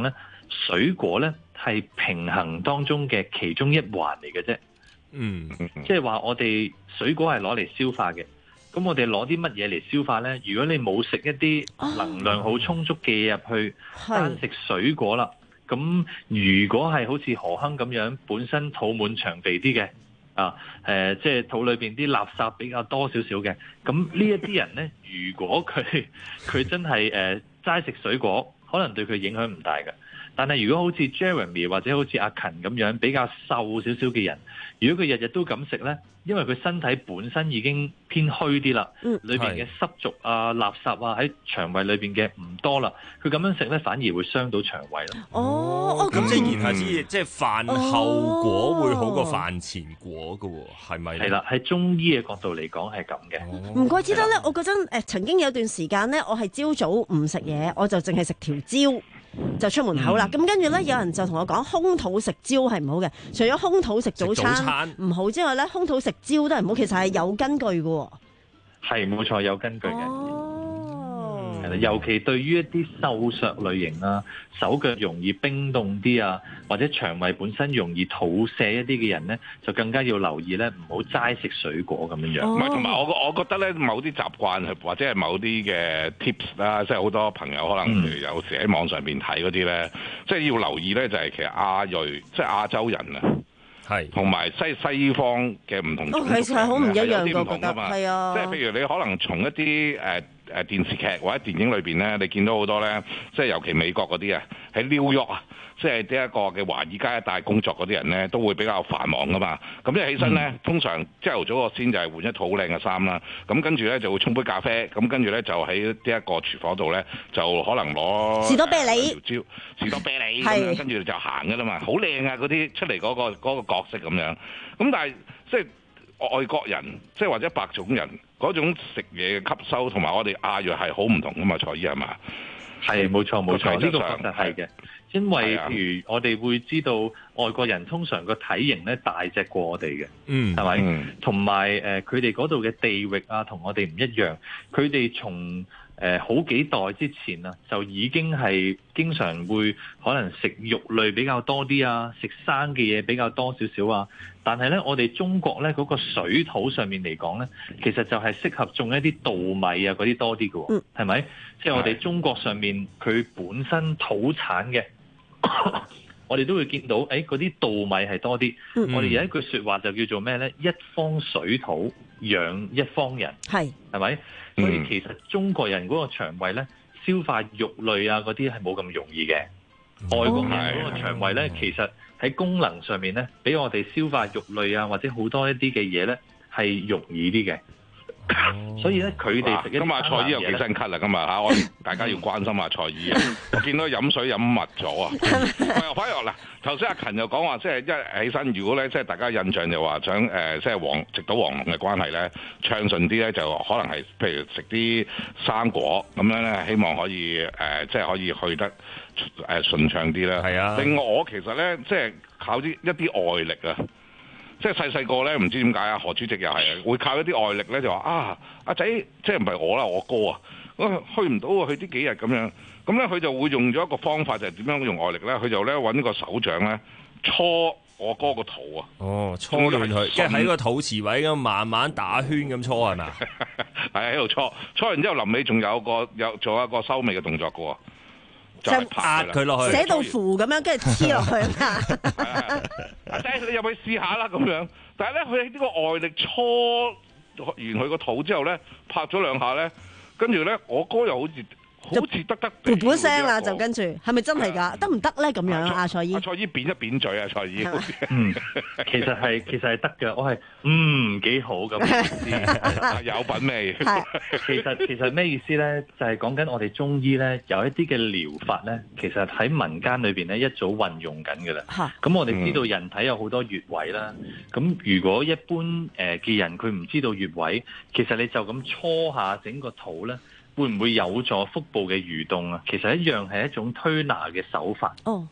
水果咧係平衡當中嘅其中一環嚟嘅啫。 嗯， 即係話我哋水果係攞嚟消化嘅，咁我哋攞啲乜嘢嚟消化咧？如果你冇食一啲能量好充足嘅嘢入去，單食水果啦，咁如果係好似何亨咁樣，本身肚滿腸肥啲嘅，啊，誒、呃，即係肚裏邊啲垃圾比較多少少嘅，咁呢一啲人咧，如果佢佢真係誒齋食水果，可能對佢影響唔大嘅。但係如果好似 Jeremy 或者好似阿勤咁樣比較瘦少少嘅人，如果佢日日都咁食呢，因為佢身體本身已經偏虛啲啦，裏邊嘅濕濁啊、垃圾啊喺腸胃裏邊嘅唔多啦，佢咁樣食呢，反而會傷到腸胃咯。 哦， 咁即係言下之意，即係飯後果會好過飯前果㗎喎，係咪咧？ 係啦，喺中醫嘅角度嚟講係咁嘅。 唔怪之得呢，我嗰陣誒曾經有段時間呢，我係朝早唔食嘢，我就淨係食條蕉。就出門口啦，咁跟住咧，有人就同我講，空肚食蕉係唔好嘅。除咗空肚食早餐唔好之外咧，空肚食蕉都係唔好。其實係有根據嘅。 係冇錯，有根據嘅。 哦， 係啦，尤其對於一啲瘦削類型啊，手腳容易冰凍啲啊，或者腸胃本身容易肚瀉一啲嘅人咧，就更加要留意咧，唔好齋食水果咁樣樣。 唔係，同埋我我覺得咧，某啲習慣或者係某啲嘅 tips 啦，即係好多朋友可能有時喺網上邊睇嗰啲咧，即係要留意咧，就係其實亞裔即係亞洲人啊，係同埋西西方嘅唔同種族， 哦，其實係好唔一樣嘅，我覺得係啊，即係譬如你可能從一啲誒誒電視劇或者電影裏邊咧，你見到好多咧，即係尤其美國嗰啲啊，喺紐約啊，即係呢一個嘅華爾街一帶工作嗰啲人咧，都會比較繁忙噶嘛。咁一起身咧，通常朝頭早個先就係換一套好靚嘅衫啦。咁跟住咧就會沖杯咖啡，咁跟住咧就喺呢一個廚房度咧，就可能攞士多啤梨條蕉、士多啤梨咁樣，跟住就行噶啦嘛，好靚啊！嗰啲出嚟嗰個嗰個角色咁樣。咁但係即係外國人，即係或者白種人嗰種食嘢嘅吸收，同埋我哋亞裔係好唔同噶嘛？蔡醫係嘛？ 係冇錯冇錯，呢個確實係嘅。因為係啊譬如我哋會知道外國人通常個體型咧大隻過我哋嘅， 嗯， 係咪？ 嗯同埋誒佢哋嗰度嘅地域啊，同我哋唔一樣。佢哋從誒、呃、好幾代之前啊，就已經係經常會可能食肉類比較多啲啊，食生嘅嘢比較多少少啊。但係咧，我哋中國咧嗰、嗰個水土上面嚟講咧，其實就係適合種一啲稻米啊嗰啲多啲嘅喎，係咪？即係我哋中國上面佢本身土產嘅。我哋都會見到，誒嗰啲稻米係多啲。嗯、我哋有一句説話就叫做咩呢？一方水土養一方人， 係係咪？所以其實中國人嗰個腸胃呢，消化肉類啊嗰啲係冇咁容易嘅。外國人嗰個腸胃呢，其實喺功能上面呢，比我哋消化肉類啊或者好多一啲嘅嘢呢，係容易啲嘅。所以咧，佢哋食一咁啊，蔡醫又幾身咳啦，今日嚇，我大家要關心下蔡醫啊！我見到飲水飲密咗啊！反而嗱，頭先阿勤又講話，即係一起身，如果咧即係大家印象就話想誒，即係黃食到黃龍嘅關係咧，暢順啲咧，就可能係譬如食啲生果咁樣咧，希望可以誒，即係可以去得誒順暢啲啦。係啊。另外，我其實咧即係靠啲一啲外力啊。即係細細個咧，唔知點解啊？何主席又係會靠一啲外力咧，就話啊，阿仔即係唔係我啦，我哥啊，去唔到啊，去呢幾日咁樣，咁咧佢就會用咗一個方法，就係點樣用外力咧？佢就咧揾個手掌咧搓我哥個肚啊！ 哦，搓亂佢，即係喺個肚臍位咁慢慢打圈咁搓係咪？ 係喺度搓，搓完之後臨尾仲有個有做一個收尾嘅動作嘅喎。 就壓佢落去， 寫到符咁樣，跟住黐落去啊！ 阿仔，你入去試下啦咁樣。但係咧，佢喺呢個外力搓完佢個肚之後咧，拍咗兩下咧，跟住咧，我哥又好似好似得得噗噗聲啦，就跟住係咪真係㗎？得唔得咧？咁樣啊，蔡醫？ 蔡醫扁一扁嘴啊，蔡醫。 嗯，其實係其實係得嘅，我係嗯幾好咁意思， 有品味。 其實其實咩意思咧？就係講緊我哋中醫咧有一啲嘅療法咧，其實喺民間裏邊咧一早運用緊嘅啦。咁我哋知道人體有好多穴位啦。咁如果一般誒嘅人佢唔知道穴位，其實你就咁搓下整個肚咧。會唔會有助腹部嘅蠕動啊？其實一樣係一種推拿嘅手法。 哦，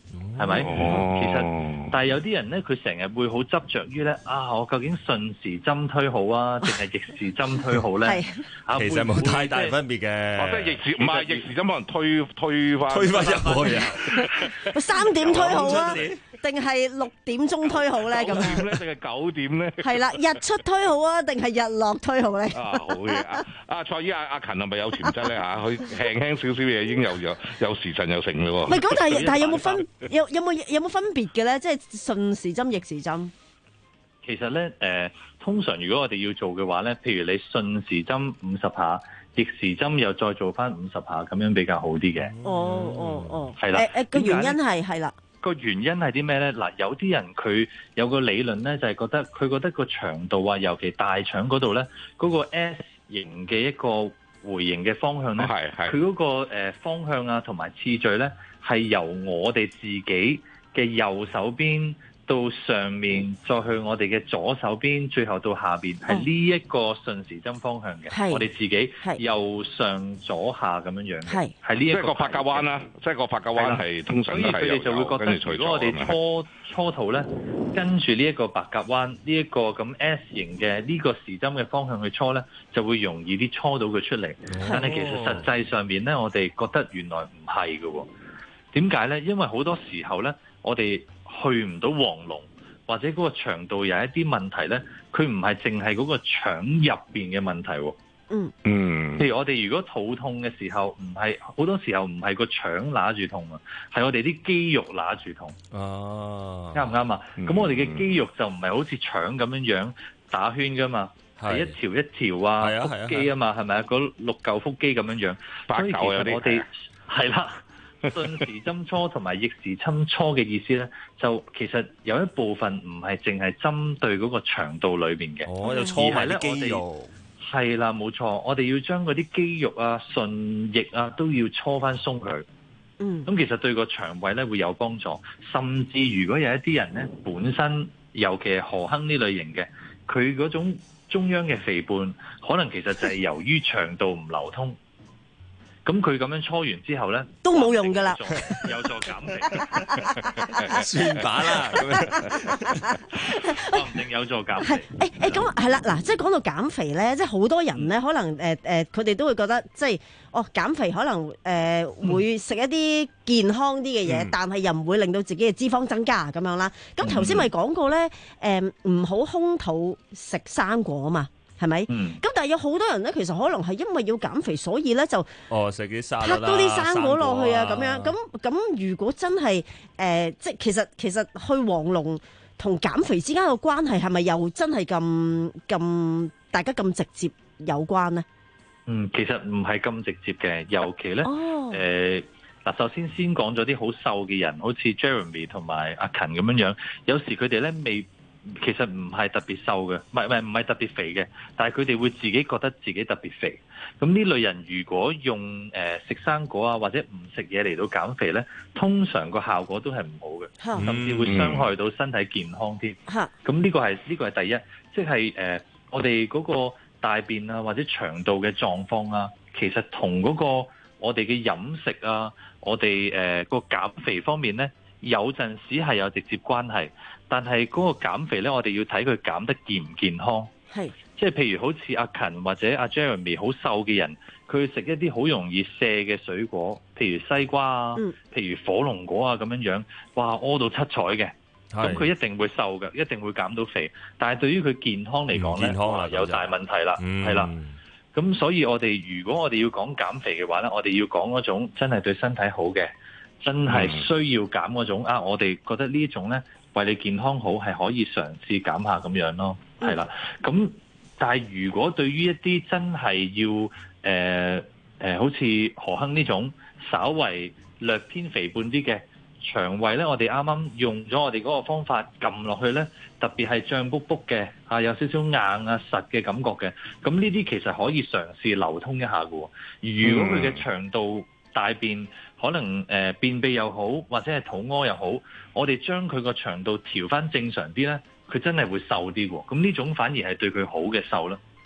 係咪？ 哦、 其實，但係有啲人咧，佢成日會好執着於咧啊，我究竟順時針推好啊，定係逆時針推好咧？ 啊、其實冇太大分別嘅。 哦，即係逆時，唔係逆時針，可能推推翻推翻入去啊！ 三點推好啊，定係六點鐘推好咧？咁樣咧，定係九點咧？ 係啦，日出推好啊，定係日落推好咧？ 啊，好嘢！啊啊，蔡姨阿阿勤係咪有潛質咧嚇？佢輕輕少少嘢已經有有有時辰有成嘞喎。 唔係咁，但係但係有冇分有有冇有冇分別嘅咧？即係順時針、逆時針。 其實咧，誒、呃，通常如果我哋要做嘅話咧，譬如你順時針五十下，逆時針又再做翻五十下，咁樣比較好啲嘅。 哦哦哦， 係啦。 誒誒，個原因係係啦。 個原因係啲咩咧？嗱，有啲人佢有個理論咧，就係、是、覺得佢覺得個長度啊，尤其大腸嗰度咧，嗰、那個 S 型嘅一個回形嘅方向咧， 係係佢嗰個誒方向啊，同埋次序咧，係由我哋自己嘅右手邊到上面，再去我哋嘅左手邊，最後到下邊，係呢一個順時針方向嘅。我哋自己右上左下咁樣樣嘅，係係呢一個。即係個髮夾彎啦，即係個髮夾彎係通常都係。所以佢哋就會覺得，如果我哋初初圖咧，跟住呢一個白鴿彎，呢、這、一個咁 S 型嘅呢個時針嘅方向去搓咧，就會容易啲搓到佢出嚟。但係其實實際上面咧，我哋覺得原來唔係嘅。點解咧？因為好多時候咧，我哋去唔到黃龍，或者嗰個腸道有一啲問題咧，佢唔係淨係嗰個腸入邊嘅問題。 嗯嗯， 譬如我哋如果肚痛嘅時候，唔係好多時候唔係個腸揦住痛啊，係我哋啲肌肉揦住痛。 哦， 啱唔啱啊？咁、嗯、我哋嘅肌肉就唔係好似腸咁樣樣打圈噶嘛，係一條一條啊，腹肌啊嘛，係咪啊？嗰六嚿腹肌咁樣樣，所以其實我哋係啦。順時針搓同埋逆時針搓嘅意思咧，就其實有一部分唔係淨係針對嗰個腸道裏邊嘅， 哦，就搓埋啲肌肉。 係啦，冇錯，我哋要將嗰啲肌肉啊、順逆啊都要搓翻鬆佢。 嗯， 咁其實對個腸胃咧會有幫助，甚至如果有一啲人咧本身，尤其係何亨呢類型嘅，佢嗰種中央嘅肥胖，可能其實就係由於腸道唔流通。咁佢咁樣搓完之後咧， 都冇用噶啦， 有助減肥， 算把啦， 話唔定有助減肥。 係誒誒，咁係啦，嗱，即係講到減肥咧，即係好多人咧，可能誒誒，佢、呃、哋都會覺得即係哦，減肥可能誒、呃、會食一啲健康啲嘅嘢，嗯、但係又唔會令到自己嘅脂肪增加咁樣啦。咁頭先咪講過咧，誒、呃、唔好空肚食生果啊嘛。係咪？咁、嗯、但係有好多人咧，其實可能係因為要減肥，所以咧就哦食啲沙律啦， 多啲生果落去啊，咁樣咁咁。如果真係誒、呃，即係其實其實去黃龍同減肥之間嘅關係係咪又真係咁咁大家咁直接有關呢？ 嗯，其實唔係咁直接嘅，尤其咧誒，嗱、 哦呃，首先先講咗啲好瘦嘅人，好似 Jeremy 同埋阿勤咁樣樣，有時佢哋咧未。其實唔係特別瘦嘅，唔係唔係唔係特別肥嘅，但係佢哋會自己覺得自己特別肥。咁呢類人如果用誒、呃、食生果啊或者唔食嘢嚟到減肥咧，通常個效果都係唔好嘅， 嗯、 甚至會傷害到身體健康添。咁、嗯、呢個係呢、呢個係第一，即係誒我哋嗰個大便啊或者腸道嘅狀況啊，其實同嗰個我哋嘅飲食啊，我哋誒個減肥方面咧，有陣時係有直接關係。但係嗰個減肥咧，我哋要睇佢減得健唔健康。 係， 即係譬如好似阿勤或者阿 Jeremy 好瘦嘅人，佢食一啲好容易瀉嘅水果，譬如西瓜啊，嗯、譬如火龍果啊咁樣樣，哇屙到七彩嘅，咁佢一定會瘦嘅，一定會減到肥。但係對於佢健康嚟講咧，有大問題啦，係、嗯、啦。咁所以我哋如果我哋要講減肥嘅話咧，我哋要講嗰種真係對身體好嘅，真係需要減嗰種、嗯、啊！我哋覺得呢種咧。為你健康好係可以嘗試減下咁樣咯，係啦。咁但係如果對於一啲真係要誒誒、呃呃，好似何亨呢種稍為略偏肥胖啲嘅腸胃咧，我哋啱啱用咗我哋嗰個方法撳落去咧，特別係脹卜卜嘅啊，有少少硬啊實嘅感覺嘅，咁呢啲其實可以嘗試流通一下嘅。如果佢嘅腸道大便可能誒、呃、便秘又好，或者係肚屙又好，我哋將佢個腸道調翻正常啲咧，佢真係會瘦啲喎。咁呢種反而係對佢好嘅瘦啦。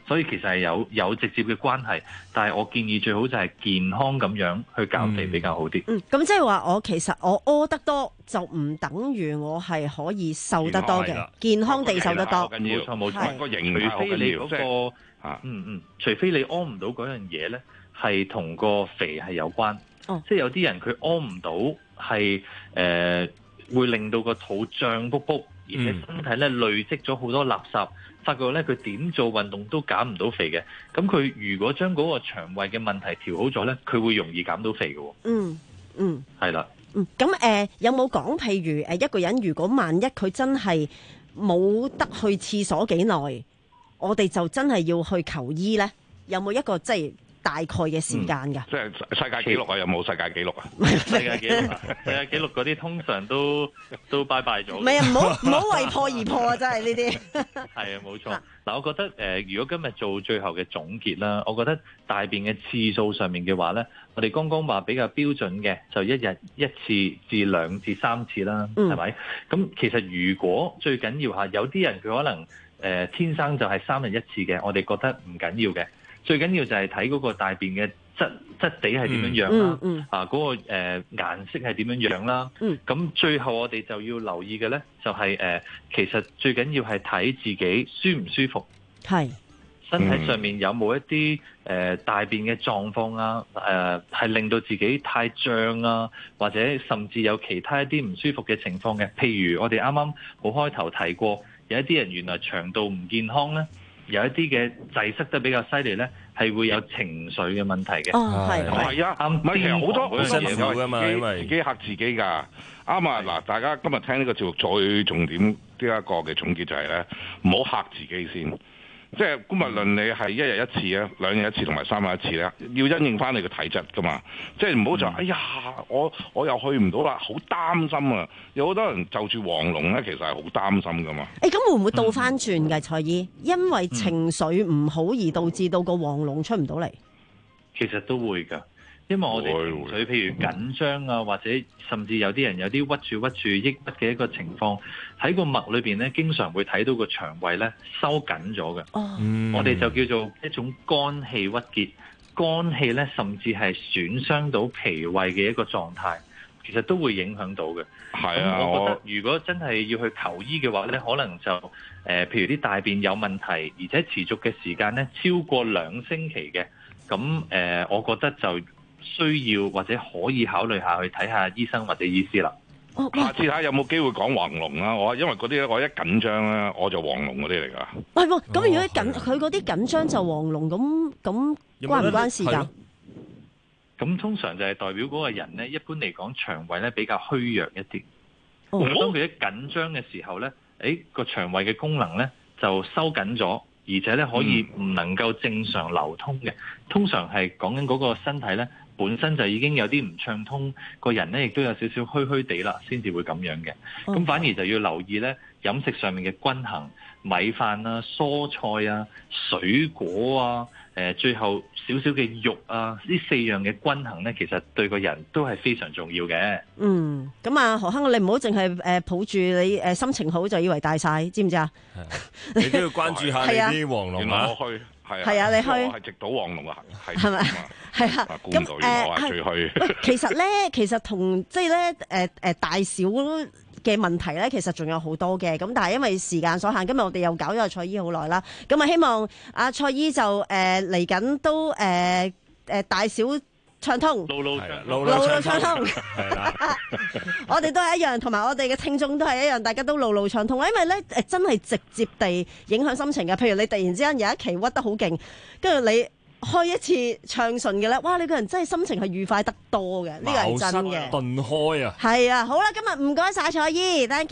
所以其實係有有直接嘅關係。但係我建議最好就係健康咁樣去減肥比較好啲。 嗯，咁即係話我其實我屙得多就唔等於我係可以瘦得多嘅，健康地瘦得多。 冇錯冇錯， 個營養除非你嗰個嗯嗯，除非你屙唔到嗰樣嘢咧，係同個肥係有關。哦，即係有啲人佢屙唔到，係誒、呃、會令到個肚脹卜卜，而且身體咧累積咗好多垃圾，發覺咧佢點做運動都減唔到肥嘅。咁佢如果將嗰個腸胃嘅問題調好咗咧，佢會容易減到肥嘅。 嗯嗯， 係啦。 嗯，咁誒、呃、有冇講譬如誒一個人如果萬一佢真係冇得去廁所幾耐？我哋就真係要去求醫咧，有冇一個即係大概嘅時間㗎？ 即係世界紀錄啊？有冇世界紀錄啊？ 世界紀錄啊！世界紀錄嗰啲通常都都拜拜咗。 唔係啊，唔好唔好為破而破啊！真係呢啲。 係啊，冇錯。嗱，我覺得誒、呃，如果今日做最後嘅總結啦，我覺得大便嘅次數上面嘅話咧，我哋剛剛話比較標準嘅，就一日一次至兩至三次啦，係咪、嗯？咁其實如果最緊要嚇，有啲人佢可能。誒、呃、天生就係三日一次嘅，我哋覺得唔緊要嘅。最緊要就係睇嗰個大便嘅質質地係點樣樣啦，嗯嗯、啊嗰、嗰個誒、呃、顏色係點樣樣啦。咁、嗯、最後我哋就要留意嘅咧，就係、係、誒、呃、其實最緊要係睇自己舒唔舒服，係身體上面有冇一啲誒、呃、大便嘅狀況啊，誒、呃、係令到自己太脹啊，或者甚至有其他一啲唔舒服嘅情況嘅。譬如我哋啱啱好開頭提過。有一啲人原來腸道唔健康咧，有一啲嘅擠塞得比較犀利咧，係會有情緒嘅問題嘅。哦，係係啊，唔係其實好多好辛苦㗎嘛，因為自己嚇自己㗎。啱啊！嗱，大家今日聽呢個節目最重點呢一個嘅總結就係咧，唔好嚇自己先。即係姑勿論你係一日一次啊，兩日一次同埋三日一次咧，要因應翻你嘅體質噶嘛。即係唔好就哎呀，我我又去唔到啦，好擔心啊！有好多人就住黃龍咧，其實係好擔心噶嘛。誒、欸， 咁會唔會倒翻轉嘅蔡醫？因為情緒唔好而導致到個黃龍出唔到嚟？ 其實都會㗎。因為我哋情緒譬如緊張啊，或者甚至有啲人有啲屈住屈住抑鬱嘅一個情況，喺個脈裏邊咧，經常會睇到個腸胃咧收緊咗嘅。哦，我哋就叫做一種肝氣鬱結，肝氣咧甚至係損傷到脾胃嘅一個狀態，其實都會影響到嘅。係啊，我覺得如果真係要去求醫嘅話咧，可能就誒、呃，譬如啲大便有問題，而且持續嘅時間咧超過兩星期嘅，咁誒、呃，我覺得就需要或者可以考慮下去睇下醫生或者醫師啦。 下次睇下有冇機會講黃龍啦。我因為嗰啲咧，我一緊張咧，我就黃龍嗰啲嚟㗎。 係喎，咁如果緊佢嗰啲緊張就黃龍，咁咁關唔關事㗎？ 咁通常就係代表嗰個人咧，一般嚟講腸胃咧比較虛弱一啲。哦，當佢一緊張嘅時候咧，誒個腸胃嘅功能咧就收緊咗，而且咧可以唔能夠正常流通嘅。通常係講緊嗰個身體咧本身就已經有啲唔暢通，個人咧亦都有少少虛虛地啦，先至會咁樣嘅。咁反而就要留意咧飲食上面嘅均衡，米飯啊、蔬菜啊、水果啊。誒，最後少少嘅肉啊，呢四樣嘅均衡咧，其實對個人都係非常重要嘅。 嗯，咁啊，何亨，你唔好淨係誒抱住你誒心情好就以為大晒，知唔知啊？ 你都要關注下你啲黃龍啊。 我去係啊， 係啊，你去我係直搗黃龍啊， 係咪？係啊，咁誒， 我係最去。 喂，其實咧，其實同即係咧，誒誒大小嘅問題咧，其實仲有好多嘅，咁但係因為時間所限，今日我哋又搞咗阿蔡醫好耐啦，咁啊希望阿蔡醫就誒嚟緊都誒誒、呃、大小暢通， 路路暢路路暢通，係啦，我哋都係一樣，同埋我哋嘅聽眾都係一樣，大家都路路暢通，因為咧誒真係直接地影響心情嘅，譬如你突然之間有一期屈得好勁，跟住你開一次暢順嘅咧，哇！你個人真係心情係愉快得多嘅，呢個係真嘅。 頓開啊！ 係啊，好啦，今日唔該晒蔡醫 ，thank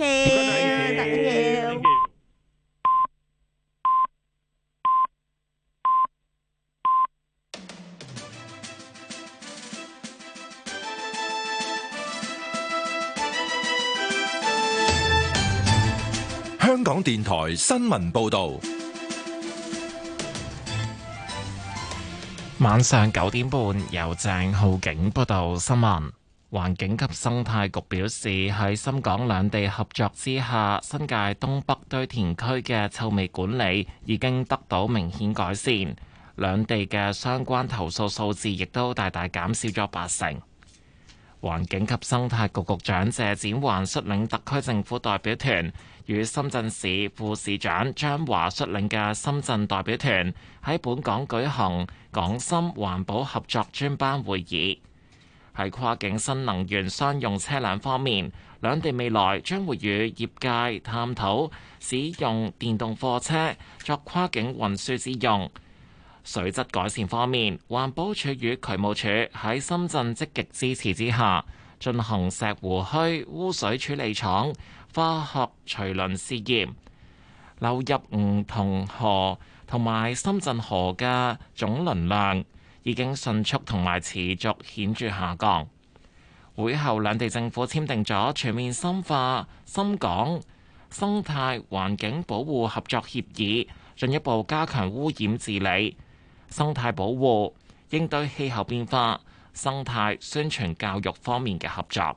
you，thank you。 香港電台新聞報導。 晚上九點半，由鄭浩景報道新聞。 環境及生態局表示，喺深港兩地合作之下，新界東北堆填區嘅臭味管理已經得到明顯改善，兩地嘅相關投訴數字亦都大大減少咗八成。環境及生態局局長謝展寰率領特區政府代表團與深圳市副市長張華率領嘅深圳代表團喺本港舉行港深環保合作專班會議。喺跨境新能源商用車輛方面，兩地未來將會與業界探討使用電動貨車作跨境運輸之用。水質改善方面，環保署與渠務署喺深圳積極支持之下，進行石湖墟污水處理廠化學除磷試驗，流入梧桐河同埋深圳河嘅總磷量已經迅速同埋持續顯著下降。會後，兩地政府簽訂咗全面深化深港生態環境保護合作協議，進一步加強污染治理、生態保護、應對氣候變化、生態宣傳教育方面嘅合作。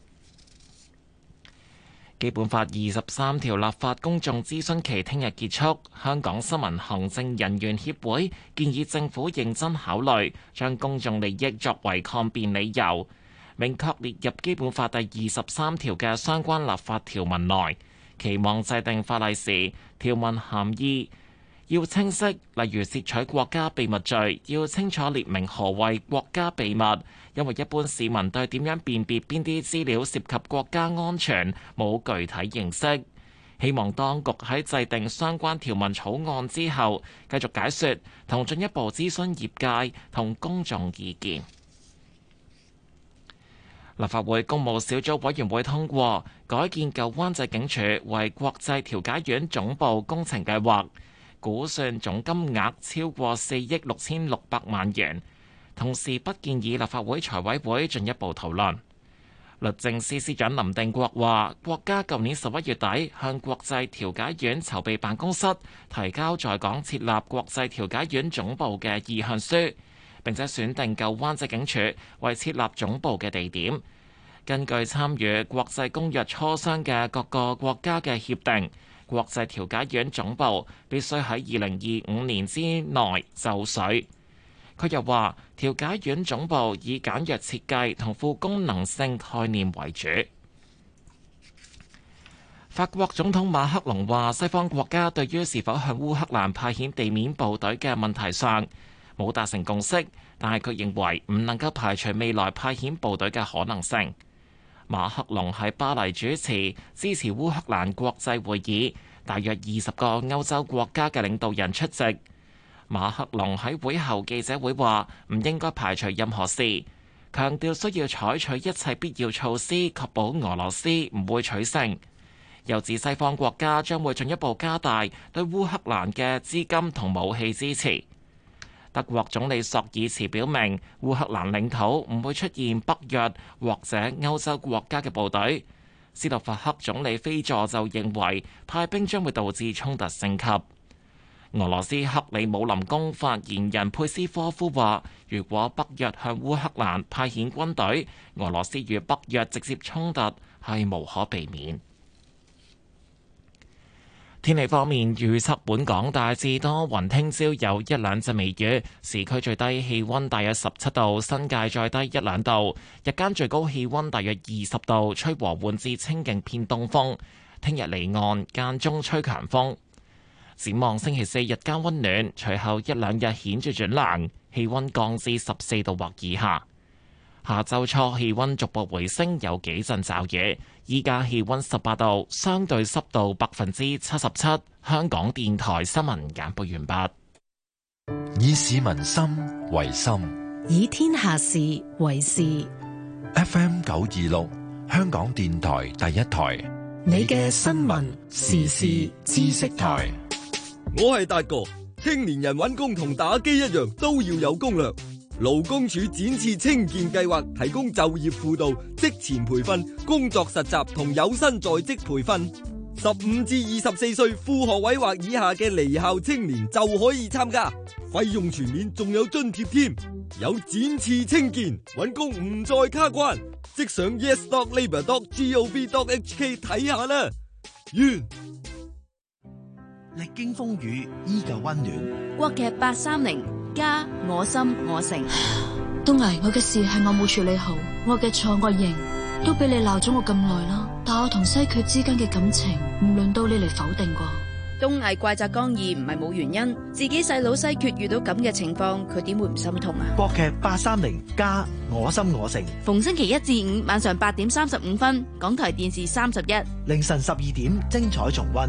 基本法二十三條立法公眾諮詢期聽日結束，香港新聞行政人員協會建議政府認真考慮將公眾利益作為抗辯理由，明確列入基本法第二十三條嘅相關立法條文內，期望制定法例時條文涵義要清晰，例如竊取國家秘密罪要清楚列明何謂國家秘密，因為一般市民對點樣辨別邊啲資料涉及國家安全冇具體認識。希望當局喺制定相關條文草案之後，繼續解說同進一步諮詢業界同公眾意見。立法會公務小組委員會通過改建舊灣仔警署為國際調解院總部工程計劃，估算總金額超過四億六千六百萬元，同時不建議立法會財委會進一步討論。律政司司長林定國話，國家舊年十一月底向國際調解院籌備辦公室提交在港設立國際調解院總部嘅意向書，並且選定舊灣仔警署為設立總部嘅地點。根據參與國際公約磋商嘅各個國家嘅協定，國際調解院總部必須喺二零二五年之內就緒。佢又話，調解院總部以簡約設計同富功能性概念為主。法國總統馬克龍話，西方國家對於是否向烏克蘭派遣地面部隊嘅問題上冇達成共識，但係佢認為唔能夠排除未來派遣部隊嘅可能性。馬克龍喺巴黎主持支持烏克蘭國際會議，大約二十個歐洲國家嘅領導人出席。馬克龍喺會後記者會話，唔應該排除任何事，強調需要採取一切必要措施，確保俄羅斯唔會取勝。又指西方國家將會進一步加大對烏克蘭嘅資金同武器支持。德國總理朔爾茨表明，烏克蘭領土唔會出現北約或者歐洲國家嘅部隊。斯洛伐克總理菲佐就認為，派兵將會導致衝突升級。俄羅斯克里姆林宮發言人佩斯科夫話，如果北約向烏克蘭派遣軍隊，俄羅斯與北約直接衝突係無可避免。天氣方面，預測本港大致多雲，聽朝有一兩陣微雨，市區最低氣溫大約十七度，新界再低一兩度，日間最高氣溫大約二十度，吹和緩至清勁偏東風。聽日離岸間中吹強風。展望星期四日間溫暖，隨後一兩日顯著轉涼，氣溫降至十四度或以下。下週初氣溫逐步回升，有幾陣驟雨。依家氣溫十八度，相對濕度百分之七十七。香港電台新聞簡報完畢。 以市民心為心， 以天下事為事。 F M 九二六，香港電台第一台， 你嘅新聞時事知識台。 我係達哥，青年人揾工同打機一樣，都要有攻略。勞工處展翅青見計劃提供就業輔導、職前培訓、工作實習同有薪在職培訓。 十五至二十四歲副學位或以下嘅離校青年就可以參加，費用全免，仲有津貼添。有展翅青見，搵工唔再卡關，即上 yes dot labour dot gov dot h k 睇下啦。完。 歷經風雨，依舊溫暖。 國劇八三零加我心我城。 東毅，我嘅事係我冇處理好，我嘅錯我認，都俾你鬧咗我咁耐啦。但我同西決之間嘅感情，唔輪到你嚟否定啩。 東毅怪責江義唔係冇原因，自己細佬西決遇到咁嘅情況，佢點會唔心痛啊？ 國劇八三零加我心我城， 逢星期一至五晚上八點三十五分，港台電視三十一， 凌晨十二點精彩重溫。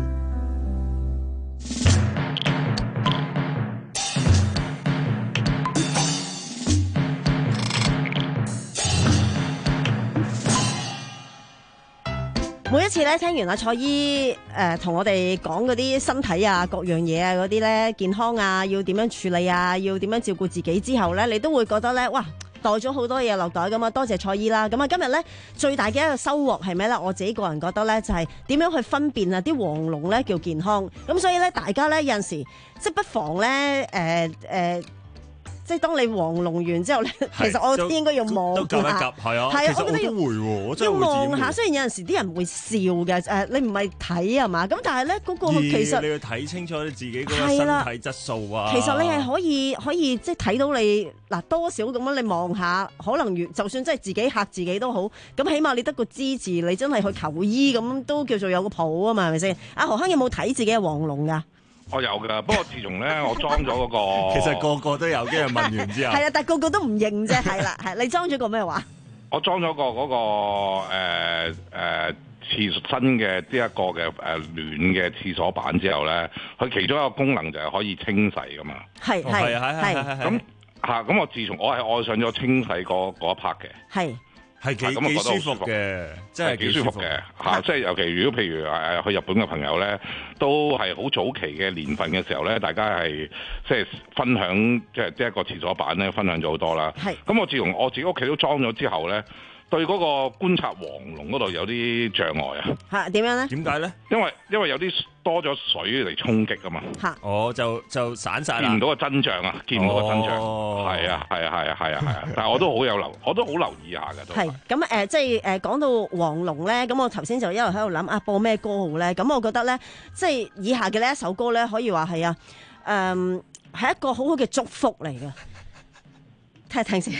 每一次咧聽完阿蔡姨誒同我哋講嗰啲身體啊各樣嘢啊嗰啲咧健康啊要點樣處理啊要點樣照顧自己之後咧，你都會覺得咧哇袋咗好多嘢落袋咁啊！多謝蔡姨啦。咁啊今日咧最大嘅一個收穫係咩咧？我自己個人覺得咧就係點樣去分辨啊啲黃龍咧叫健康。咁所以咧大家咧有陣時即係不妨咧誒誒。即係當你黃龍完之後咧，其實我應該要望都夾一夾，係啊，係啊，我覺得要會喎，我真係會要望下。雖然有陣時啲人會笑嘅，誒，你唔係睇啊嘛，咁但係咧嗰個其實你要睇清楚你自己嗰個身體質素啊。 其實你係可以可以即係睇到你嗱多少咁樣，你望下，可能越就算真係自己嚇自己都好，咁起碼你得個支持，你真係去求醫咁都叫做有個譜啊嘛，係咪先？阿何亨有冇睇自己嘅黃龍㗎？ 我有噶，不過自從咧我裝咗嗰個， 其實個個都有，跟住問完之後， 係啊，但係個個都唔認啫，係啦，係你裝咗個咩話？ 我裝咗個嗰個誒誒廁新嘅呢一個嘅誒暖嘅廁所板之後咧，佢其中一個功能就係可以清洗噶嘛。 係係係係咁嚇咁，我自從我係愛上咗清洗嗰嗰一 part 嘅。 係。 係幾幾舒服嘅，真係幾舒服嘅嚇！即係尤其如果譬如誒去日本嘅朋友咧，都係好早期嘅年份嘅時候咧，大家係即係分享即係即係一個廁所板咧，分享咗好多啦。係。咁我自從我自己屋企都裝咗之後咧，對嗰個觀察黃龍嗰度有啲障礙啊！ 嚇點樣咧？ 點解咧？ 因為因為有啲多咗水嚟衝擊啊嘛！ 嚇！ 我就就散晒啦， 見唔到個真相啊！見唔到個真相，係啊係啊係啊係啊係啊！但係我都好有留，我都好留意下嘅都。 係咁誒，即係誒講到黃龍咧，咁我頭先就一路喺度諗啊，播咩歌好咧？咁我覺得咧，即係以下嘅呢一首歌咧，可以話係啊，誒係一個好好嘅祝福嚟嘅。聽一聽先。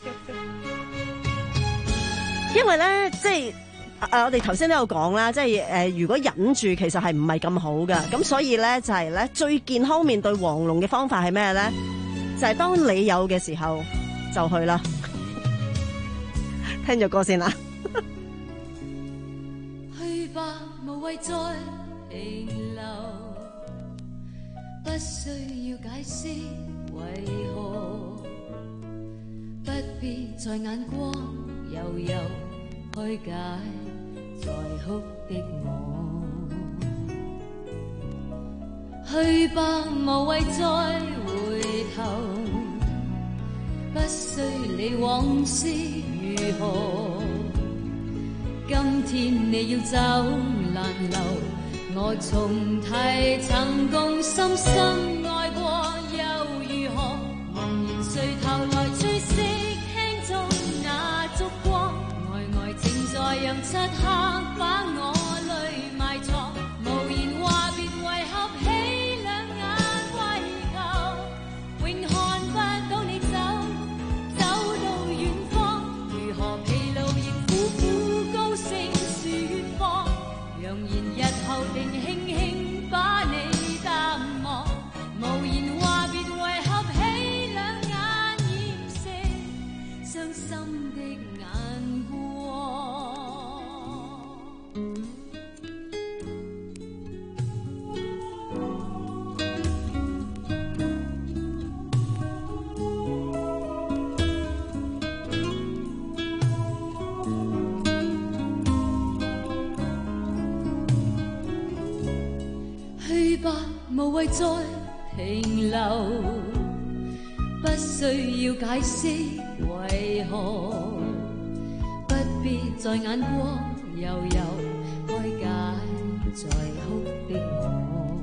因為咧，即係誒、呃，我哋頭先都有講啦，即係誒、呃，如果忍住，其實係唔係咁好㗎。咁所以咧，就係、是、咧最健康面對黃龍嘅方法係咩咧？就係、是、當你有嘅時候就去啦。聽咗歌先啦。 去吧，無謂再停留，不需要解釋為何，不必在眼光悠悠開解在哭的我。去吧，無謂再回頭，不需理往事如何。今天你要走難留，我重提曾共深深愛過又如何？茫然垂頭來追憶輕中那燭光，呆呆靜在讓漆黑把我淚埋藏，無言話別為合起兩眼為求，永看不到你走，走到遠方，如何疲勞亦苦苦高聲説謊，揚言日後定輕輕把你淡忘，無言話別為合起兩眼掩飾傷心的眼光。去吧，無謂再停留，不需要解釋為何，不必在眼光悠悠開解在哭的我，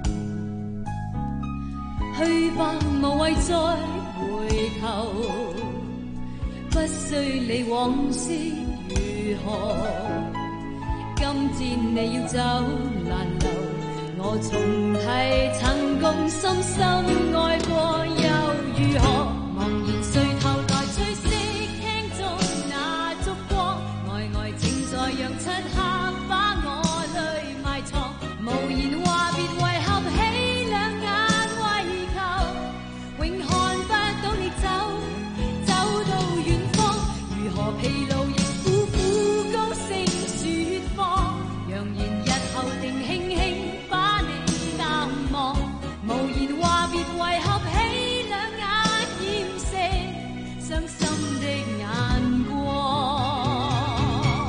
去吧，無謂再回頭，不需理往事如何，今天你要走難留，我重提曾共深深愛過又如何，茫然垂頭來吹熄廳中那燭光，呆呆靜在讓漆黑把我淚埋藏，無言話別為合起兩眼為求，永看不到你走，走到遠方，如何疲勞亦苦苦高聲説謊，揚言日後定輕輕把你淡忘，無言話別為合起兩眼掩飾傷心的眼光。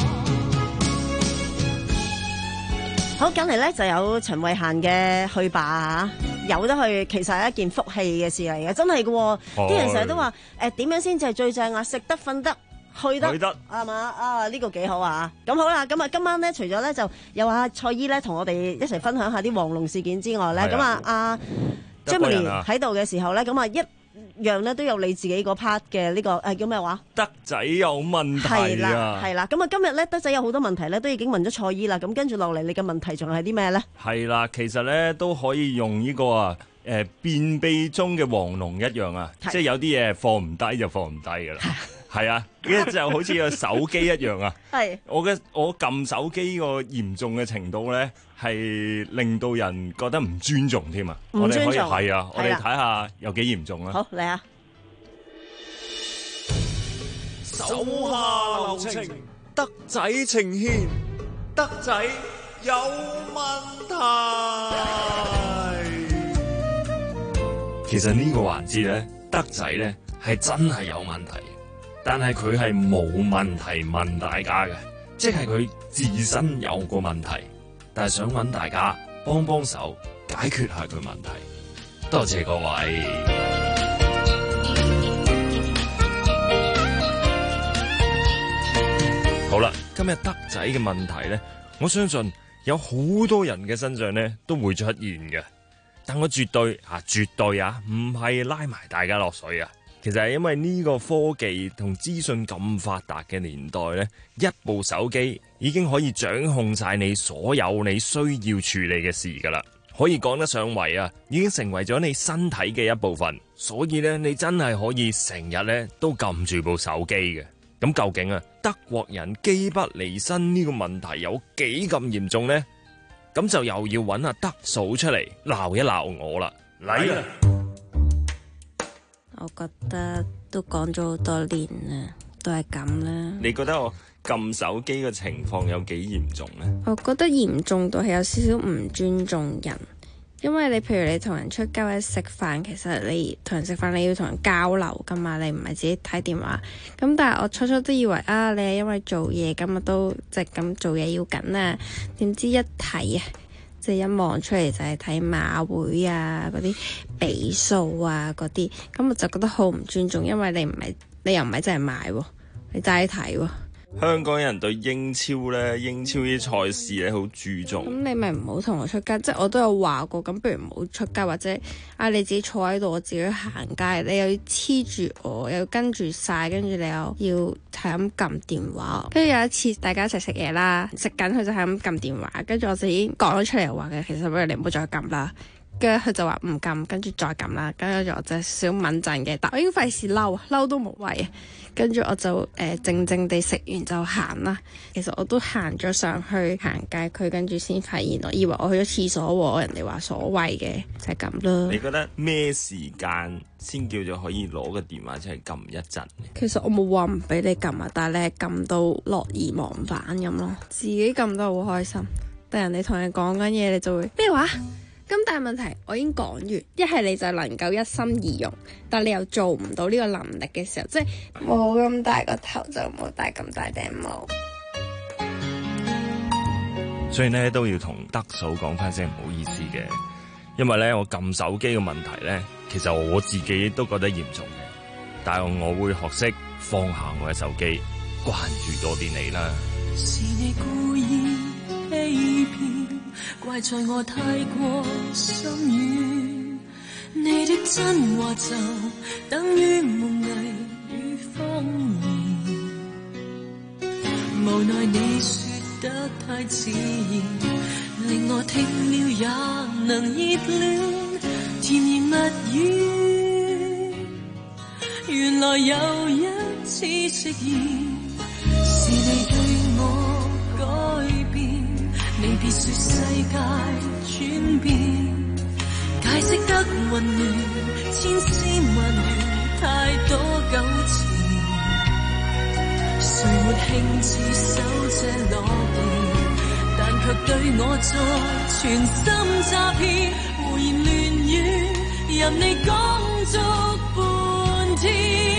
好，緊嚟咧就有陳慧嫻嘅去吧嚇，有得去其實係一件福氣嘅事嚟嘅，真係嘅喎。啲人成日都話誒點樣先至係最正啊？食得瞓得去得， 去得係嘛啊？呢個幾好啊！咁好啦，咁啊今晚咧除咗咧就有阿蔡姨咧同我哋一齊分享下啲黃龍事件之外咧，咁啊阿 Jimmy 喺度嘅時候咧，咁啊一樣咧都有你自己嗰 part 嘅呢個誒叫咩話？ 德仔有問題啊！ 係啦，咁啊今日咧德仔有好多問題咧，都已經問咗蔡姨啦。咁跟住落嚟，你嘅問題仲係啲咩咧？ 係啦，其實咧都可以用呢個啊誒便秘中嘅黃龍一樣啊，即係有啲嘢放唔低就放唔低噶啦。係啊，呢就好似個手機一樣啊。係我嘅我撳手機個嚴重嘅程度咧，係令到人覺得唔尊重添啊！ 唔尊重我哋可以係啊，我哋睇下有幾嚴重啊！ 好嚟啊！ 手下留情，德仔呈獻，德仔有問題。 其實呢個環節咧，德仔咧係真係有問題，但係佢係冇問題問大家嘅，即係佢自身有個問題，但係想揾大家幫幫手解決下佢問題。多謝各位。 好啦，今日德仔嘅問題咧，我相信有好多人嘅身上咧都會出現嘅，但我絕對啊，絕對啊，唔係拉埋大家落水啊。其實係因為呢個科技同資訊咁發達嘅年代咧，一部手機已經可以掌控晒你所有你需要處理嘅事噶啦，可以講得上為啊，已經成為咗你身體嘅一部分。所以咧，你真係可以成日咧都撳住部手機嘅。咁究竟啊，德國人機不離身呢個問題有幾咁嚴重呢？咁就又要揾阿德嫂出嚟鬧一鬧我啦，嚟啦！ 我覺得都講咗好多年啦，都係咁啦。 你覺得我撳手機嘅情況有幾嚴重呢？ 我覺得嚴重到係有少少唔尊重人。因為你譬如你同人出街或者食飯，其實你同人食飯你要同人交流噶嘛，你唔係自己睇電話。咁但係我初初都以為啊，你係因為做嘢咁啊，都即係咁做嘢要緊啊。點知一睇啊，即係一望出嚟就係睇馬會啊，嗰啲比數啊嗰啲，咁我就覺得好唔尊重，因為你唔係你又唔係真係買喎，你齋睇喎。 香港人對英超咧，英超啲賽事咧好注重。 咁你咪唔好同我出街，即係我都有話過，咁不如唔好出街，或者啊你自己坐喺度，我自己去行街，你又要黐住我，又要跟住晒，跟住你又要係咁撳電話。跟住有一次大家一齊食嘢啦，食緊佢就係咁撳電話，跟住我就已經講咗出嚟話嘅，其實不如你唔好再撳啦。跟住佢就話唔撳，跟住再撳啦。跟住我就少敏陣嘅，但我已經費事嬲，嬲都無謂。跟住我就誒、呃、靜靜地食完就行啦。其實我都行咗上去行街區，跟住先發現我以為我去咗廁所喎。人哋話所謂嘅就係咁啦。 你覺得咩時間先叫做可以攞個電話出嚟撳一陣？ 其實我冇話唔俾你撳啊，但係你係撳到樂而忘返咁咯。自己撳得好開心，但人哋同你講緊嘢，你就會咩話？咁但係問題，我已經講完，一係你就能夠一心二用，但你又做唔到呢個能力嘅時候，即係冇咁大個頭就冇戴咁大頂帽。 所以呢，都要同德嫂講翻聲唔好意思嘅，因為呢，我撳手機嘅問題呢，其實我自己都覺得嚴重嘅，但係我會學識放下我嘅手機，關注多啲你啦。 是你故意欺騙怪在我太過心軟，你的真話就等於夢囈與謊言，無奈你說得太自然，令我聽了也能熱戀，甜言蜜語原來又一次食言，是你對我改變，你別說世界轉變，解釋得混亂，千絲萬段太多糾纏，誰沒興致守這諾言，但卻對我再全心詐騙，胡言亂語任你講足半天，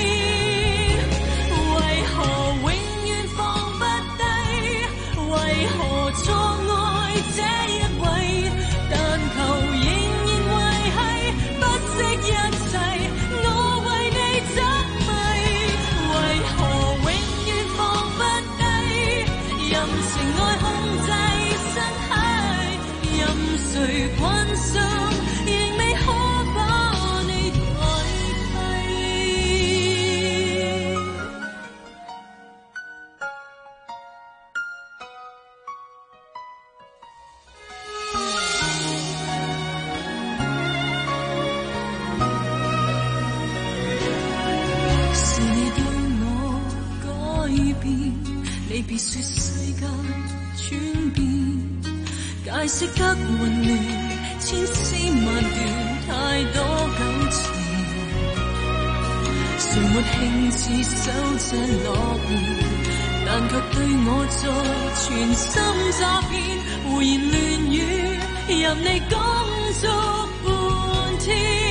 為何永遠放不低，為何錯愛這一位，但求仍然維繫不惜一切，我為你執迷，為何永遠放不低，任情愛控制身體，任誰關心仍未可把你代是你對我改變，你別說世界轉變，解釋得混亂，千絲萬段太多糾纏，誰沒興致守這諾言，但卻對我再全心詐騙，胡言亂語任你講足半天，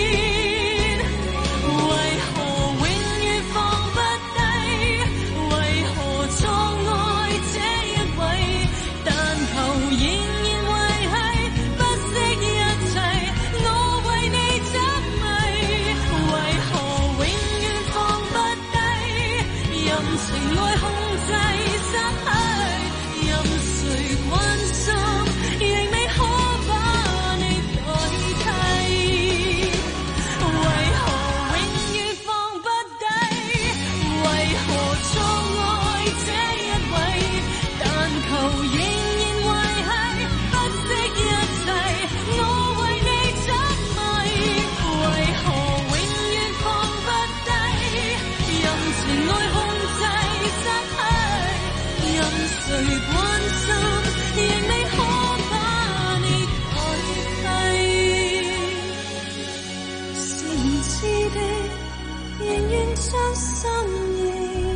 為何永遠放不低，為何錯愛這一位，但求仍然維繫不惜一切，我為你執迷，為何永遠放不低，任情愛控制身體，任誰關心仍未可把你代替，為何永遠放不低，為何錯愛這一位，但求仍然維繫不惜一切，我為你執迷，為何永遠放不低，任情愛控制身體，任誰關心仍未可把你代替，是唔知的仍願將心意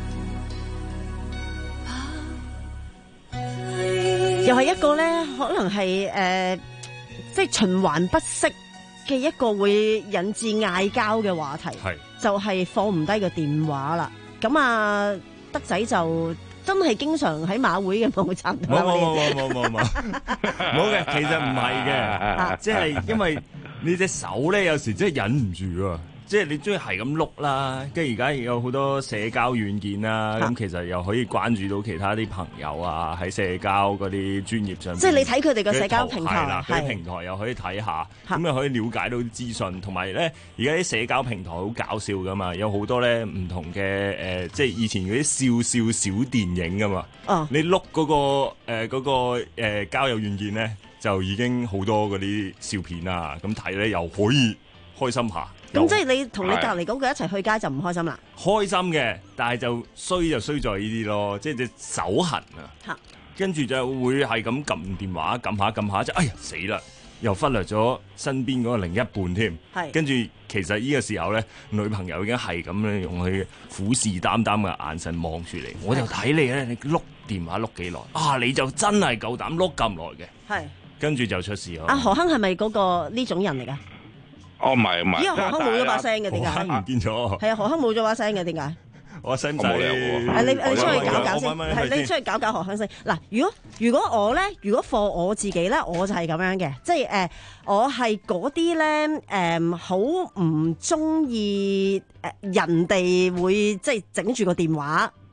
又係一個咧，可能係誒、呃，即係循環不息嘅一個會引致嗌交嘅話題， 係就係放唔低個電話啦。咁啊，德仔就真係經常喺馬會嘅網站度。 冇冇冇冇冇冇冇嘅，其實唔係嘅，即係因為你隻手咧，有時真係忍唔住啊！即係你中意係咁碌啦，跟住而家有好多社交軟件啦，咁其實又可以關注到其他啲朋友啊，喺社交嗰啲專業上面。 即係你睇佢哋個社交平台， 係啦，啲平台又可以睇下，咁又可以了解到啲資訊，同埋咧而家啲社交平台好搞笑噶嘛，有好多咧唔同嘅誒、呃，即係以前嗰啲笑笑小電影噶嘛。哦，你碌嗰、嗰個誒嗰、呃嗰個誒、呃、交友軟件咧，就已經好多嗰啲笑片啊，咁睇咧又可以開心下。 咁即係你同你隔離嗰個一齊去街就唔開心啦？ 開心嘅，但係就衰就衰在呢啲咯，即係隻手痕啊，跟住就會係咁撳電話，撳下撳下，即係哎呀死啦，又忽略咗身邊嗰個另一半添。係，跟住其實呢個時候咧，女朋友已經係咁樣用佢虎視眈眈嘅眼神望住你，我就睇你咧，你碌電話碌幾耐啊？你就真係夠膽碌咁耐嘅。係，跟住就出事咯。阿何亨係咪嗰個呢種人嚟㗎？ 哦，唔係唔係， 咦？何亨冇咗把聲嘅點解？ 何亨唔見咗。係啊，何亨冇咗把聲嘅點解？ 我使唔使？ 誒，你你出去搞搞先，係你出去搞搞何亨先。嗱，如果如果我咧，如果課我自己咧，我就係咁樣嘅，即係誒、呃，我係嗰啲咧誒，好唔中意誒人哋會即係整住個電話。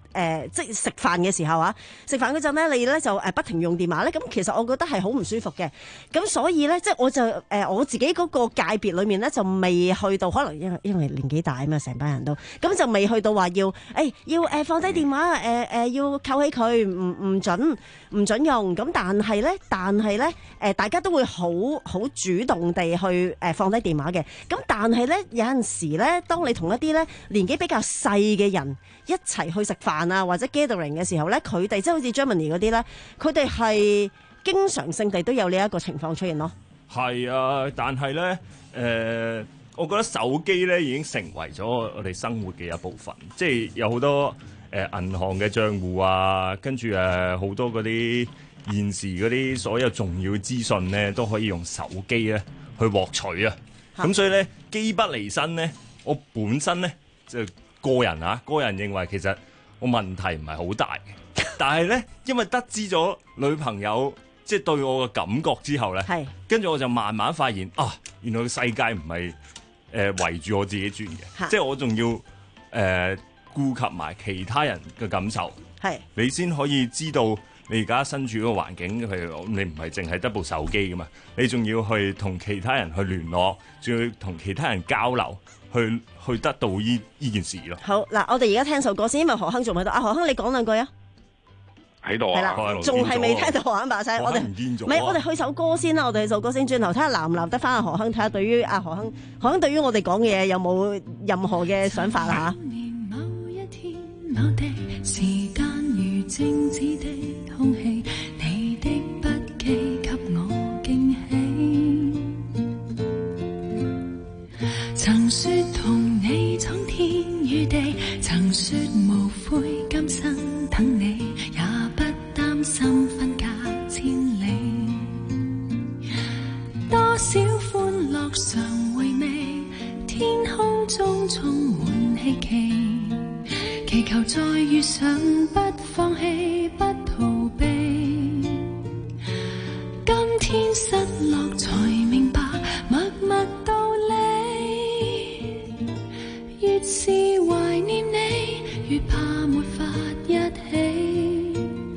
誒即係食飯嘅時候啊，食飯嗰陣咧，你咧就誒不停用電話咧，咁其實我覺得係好唔舒服嘅。咁所以咧，即係我就誒、呃、我自己嗰個界別裏面咧，就未去到可能因為因為年紀大啊嘛，成班人都咁就未去到話要誒、欸、要誒放低電話誒誒、呃、要扣起佢，唔唔準唔準用。咁但係咧，但係咧誒大家都會好好主動地去誒放低電話嘅。咁但係咧有陣時咧，當你同一啲咧年紀比較細嘅人一齊去食飯啊，或者 gathering 嘅時候咧，佢哋即係好似 Germany 嗰啲咧，佢哋係經常性地都有呢一個情況出現咯。 係啊，但係咧誒，我覺得手機咧已經成為咗我哋生活嘅一部分，即係有好多誒銀行嘅帳戶啊，跟住誒好多嗰啲現時嗰啲所有重要資訊咧，都可以用手機咧去獲取啊。咁所以咧，機不離身咧，我本身咧就個人啊，個人認為其實我問題唔係好大嘅，但係咧，因為得知咗女朋友即係對我嘅感覺之後咧，跟住我就慢慢發現啊，原來個世界唔係誒圍住我自己轉嘅，即係我仲要誒、呃、顧及埋其他人嘅感受，你先可以知道你而家身處嗰個環境，譬如你唔係淨係得部手機噶嘛，你仲要去同其他人去聯絡，仲要同其他人交流。去去得到呢呢件事咯。好嗱，我哋而家聽首歌先，因為何亨仲喺度。阿何亨，你講兩句啊。 喺度啊， 係啦，仲係未聽到何亨把聲。我哋唔見咗。唔係，我哋去首歌先啦。我哋去首歌先，轉頭睇下難唔難得翻阿何亨，睇下對於阿何亨，何亨對於我哋講嘅嘢有冇任何嘅想法啊？ 某一天某地，時間如靜止的空氣，你的筆記給我驚喜。曾說同你闖天與地，曾說無悔今生等你，也不擔心分隔千里。多少歡樂常回味，天空中充滿希冀，祈求再遇上不放棄不逃避。今天失落才明白默默道理，越是懷念你，越怕沒法一起。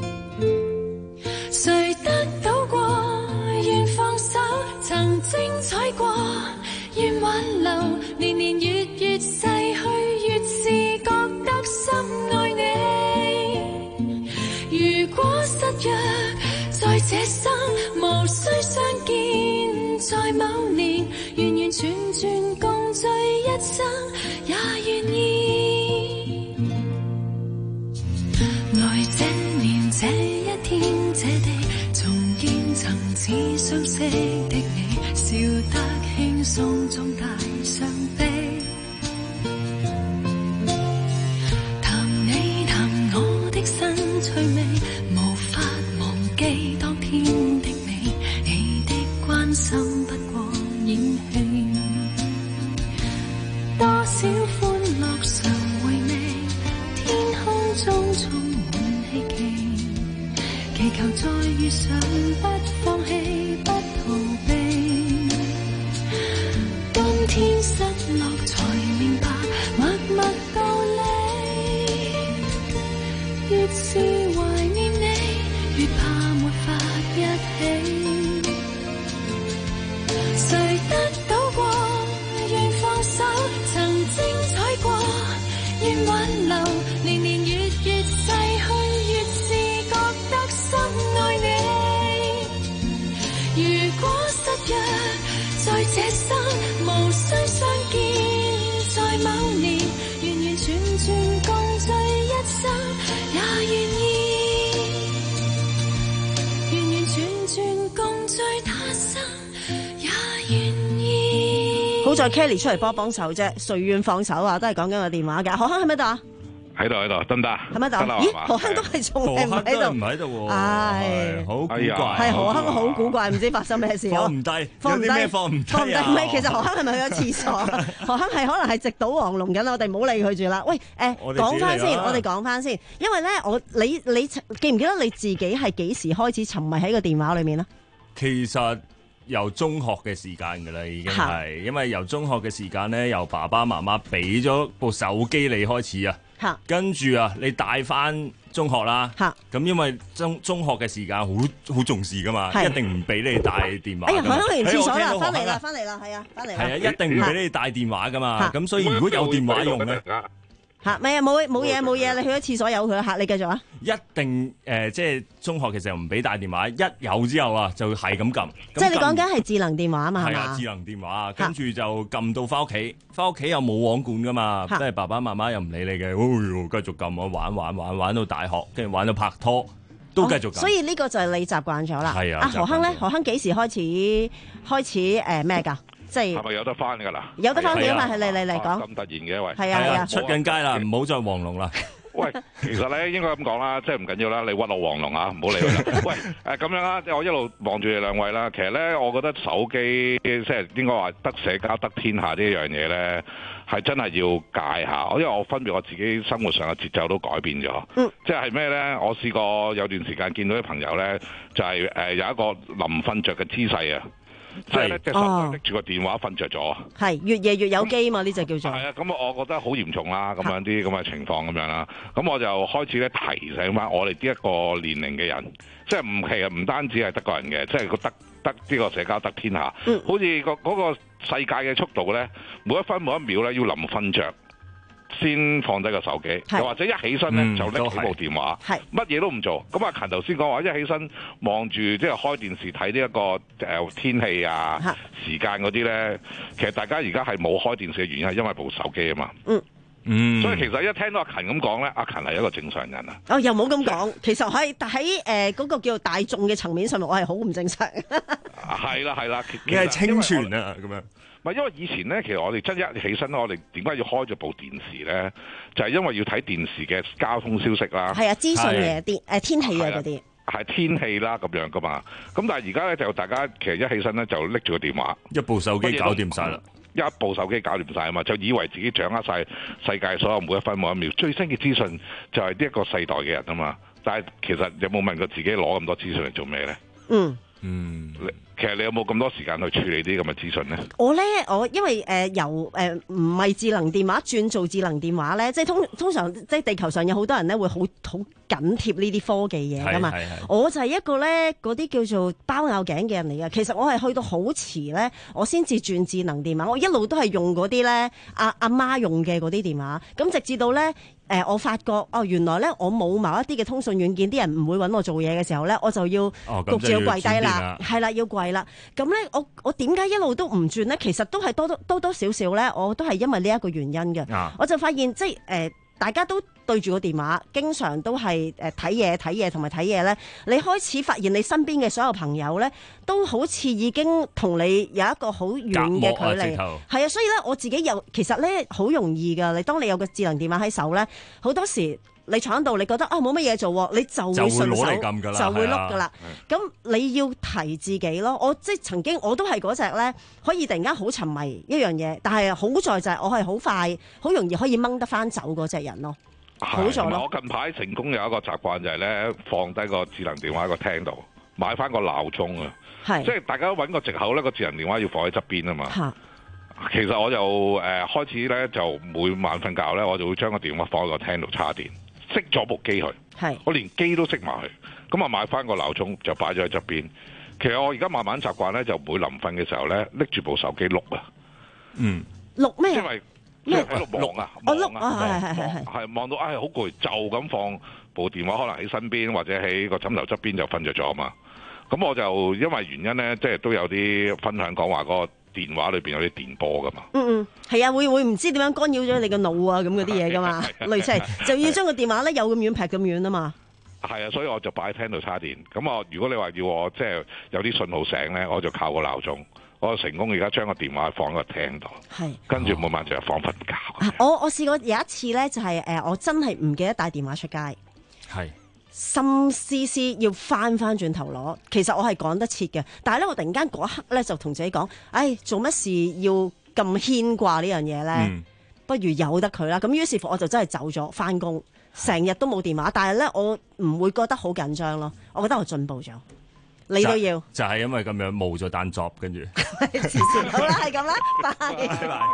誰得到過，願放手，曾精彩過，願挽留，年年月月逝去，越是覺得深愛你。如果失約在這生，無需相見在某年，完完全全共聚一生也願意。來這年這一天這地，重見曾似相識的你，笑得輕鬆中帶傷悲。談你談我的新趣味，無法忘記當天的美，你的關心不過演戲。多少歡樂常回味，天空中充滿希冀，祈求再遇上不放棄不逃避。今天失落才明白默默道理，越是懷念你，越怕沒法一起。誰得到過，願放手，曾精彩過，願挽留，年年月月逝去，越是覺得深愛你。如果失約在這生，無需相見在某年，完完全全共聚一生也願意，完完全全共聚他生也願意。 好在 Kelly 出嚟幫幫手啫，誰願放手啊？都係講緊個電話㗎。何亨喺咪度啊？ 喺度喺度，得唔得？ 係咪度？咦，何亨都係仲係唔喺度？ 唔喺度喎， 係好古怪。 係何亨好古怪，唔知發生咩事。 放唔低， 放唔低， 有啲咩放唔低啊？ 放唔低，唔係，其實何亨係咪去咗廁所？何亨係可能係直搗黃龍緊，我哋唔好理佢住啦。喂，誒，講翻先，我哋講翻先，因為咧，我你你記唔記得你自己係幾時開始沉迷喺個電話裏面咧？ 其實由中學嘅時間㗎啦，已經係，因為由中學嘅時間咧，由爸爸媽媽俾咗部手機你開始啊。 跟住啊，你帶翻中學啦，咁因為中中學嘅時間好好重視噶嘛，一定唔俾你帶電話。 哎呀，響完廁所啦， 哎翻嚟啦，翻嚟啦，係啊，翻嚟。 係啊，一定唔俾你帶電話噶嘛，咁所以如果有電話用咧。 吓，咩啊？冇冇嘢冇嘢，你去咗廁所有佢吓，你繼續啊！ 一定誒、呃，即係中學嘅時候唔俾帶電話，一有之後啊，就係咁撳。 即係你講緊係智能電話啊嘛，係係啊，智能電話，跟住就撳到翻屋企，翻屋企又冇網管噶嘛，即係爸爸媽媽又唔理你嘅，哦喲，繼續撳啊，玩玩玩玩到大學，跟住玩到拍拖，都繼續撳。 哦、所以呢個就係你習慣咗啦。 係啊， 阿何亨咧，何亨幾時開始開始誒咩㗎？即係係咪有得翻㗎啦？ 有得翻嘅嘛，係嚟嚟嚟講。 咁突然嘅喂， 係啊係啊， 出緊街啦，唔好再黃龍啦。 喂，其實咧應該咁講啦，即係唔緊要啦，你屈我黃龍啊，唔好理佢啦。喂，誒咁樣啦，即係我一路望住你兩位啦。其實咧，我覺得手機即係應該話得社交得天下呢一樣嘢咧，係真係要戒下。因為我分別我自己生活上嘅節奏都改變咗。嗯。即係咩咧？我試過有段時間見到啲朋友咧，就係誒有一個臨瞓着嘅姿勢啊。即係咧，隻手拎住個電話瞓着咗。係越夜越有機嘛？呢就叫做。 係啊，咁我覺得好嚴重啦，咁樣啲咁嘅情況咁樣啦。咁我就開始咧提醒翻我哋呢一個年齡嘅人，即係唔係唔單止係德國人嘅，即係個得得呢個社交得天下。嗯、好似個嗰個世界嘅速度咧，每一分每一秒咧要臨瞓着先放低個手機，又或者一起身咧、嗯、就拎起部電話，乜嘢都唔做。咁阿勤頭先講話，一起身望住即係開電視睇呢一個誒、呃、天氣啊、時間嗰啲咧，其實大家而家係冇開電視嘅原因係因為部手機啊嘛。嗯嗯，所以其實一聽到阿勤咁講咧，阿勤係一個正常人啊。 哦，又冇咁講，其實喺喺誒嗰個叫做大眾嘅層面上面，我係好唔正常。 係啦係啦， 你係清泉啊咁樣。 唔係因為以前咧，其實我哋真一起身咧，我哋點解要開咗部電視咧？就係、是、因為要睇電視嘅交通消息啦。係啊，資訊嘢啲誒天氣嘢嗰啲。係天氣啦咁樣噶嘛。咁但係而家咧就大家其實一起身咧就拎住個電話， 一部手機搞掂晒啦。 一部手機搞掂晒啊嘛，就以為自己掌握晒世界所有每一分每一秒最新嘅資訊，就係呢一個世代嘅人啊嘛。但係其實有冇問過自己攞咁多資訊嚟做咩咧？嗯嗯。其實你有冇咁多時間去處理啲咁嘅資訊咧？ 我咧，我因為誒、呃、由誒唔係智能電話轉做智能電話咧，即係通通常即係地球上有好多人咧會好好緊貼呢啲科技嘢噶嘛。我就係一個咧嗰啲叫做包拗頸嘅人嚟嘅。其實我係去到好遲咧，我先至轉智能電話。我一路都係用嗰啲咧阿阿媽用嘅嗰啲電話。咁直至到咧誒、呃，我發覺哦，原來咧我冇某一啲嘅通訊軟件，啲人唔會揾我做嘢嘅時候咧，我就要焗住要跪低啦，係啦，要跪啦。咁咧，我我點解一路都唔轉咧？其實都係多多多多少少咧，我都係因為呢一個原因嘅。啊、我就發現即係誒、呃，大家都對住個電話，經常都係誒睇嘢睇嘢同埋睇嘢咧。你開始發現你身邊嘅所有朋友咧，都好似已經同你有一個好遠嘅距離。係啊，所以咧我自己又其實咧好容易㗎。你當你有個智能電話喺手咧，好多時。你坐喺度，你覺得啊冇乜嘢做，你就會順手就會碌噶啦。咁你要提自己咯。我即係曾經我都係嗰隻咧，可以突然間好沉迷一樣嘢，但係好在就係我係好快、好容易可以掹得翻走嗰隻人咯。好在咯。 我近排成功有一個習慣就係咧，放低個智能電話喺個廳度，買翻個鬧鐘啊。係。即係大家都揾個藉口咧，個智能電話要放喺側邊啊嘛。嚇。其實我就誒、呃、開始咧，就每晚瞓覺咧，我就會將個電話放喺個廳度插電。熄咗部機佢，我連機都熄埋佢，咁啊買翻個鬧鐘就擺咗喺側邊。其實我而家慢慢習慣咧，就每臨瞓嘅時候咧，拎住部手機錄啊。嗯， 錄咩？ 因為因為喺度望啊， 我錄啊，係係係係望到唉好攰，就咁放部電話可能喺身邊或者喺個枕頭側邊就瞓着咗啊嘛。咁我就因為原因咧，即係都有啲分享講話嗰個電話裏邊有啲電波噶嘛。嗯嗯，係啊，會會唔知點樣干擾咗你個腦啊咁嗰啲嘢噶嘛。類似係就要將個電話咧有咁遠劈咁遠啊嘛。 係啊，所以我就擺喺廳度插電。咁我如果你話要我即係有啲信號醒咧，我就靠個鬧鐘。我成功而家將個電話放喺個廳度，係跟住每晚就放瞓覺。 啊、我我試過有一次咧，就係、是、誒，我真係唔記得帶電話出街，係心思思要翻翻轉頭攞。其實我係趕得切嘅，但係咧我突然間嗰一刻咧就同自己講：，唉，做乜事要咁牽掛呢樣嘢咧？嗯、不如由得佢啦。咁於是乎我就真係走咗翻工，成日都冇電話。但係咧我唔會覺得好緊張咯，我覺得我進步咗。你都要就係、是、因為咁樣冇咗單 job，跟住好啦，係咁啦，拜拜。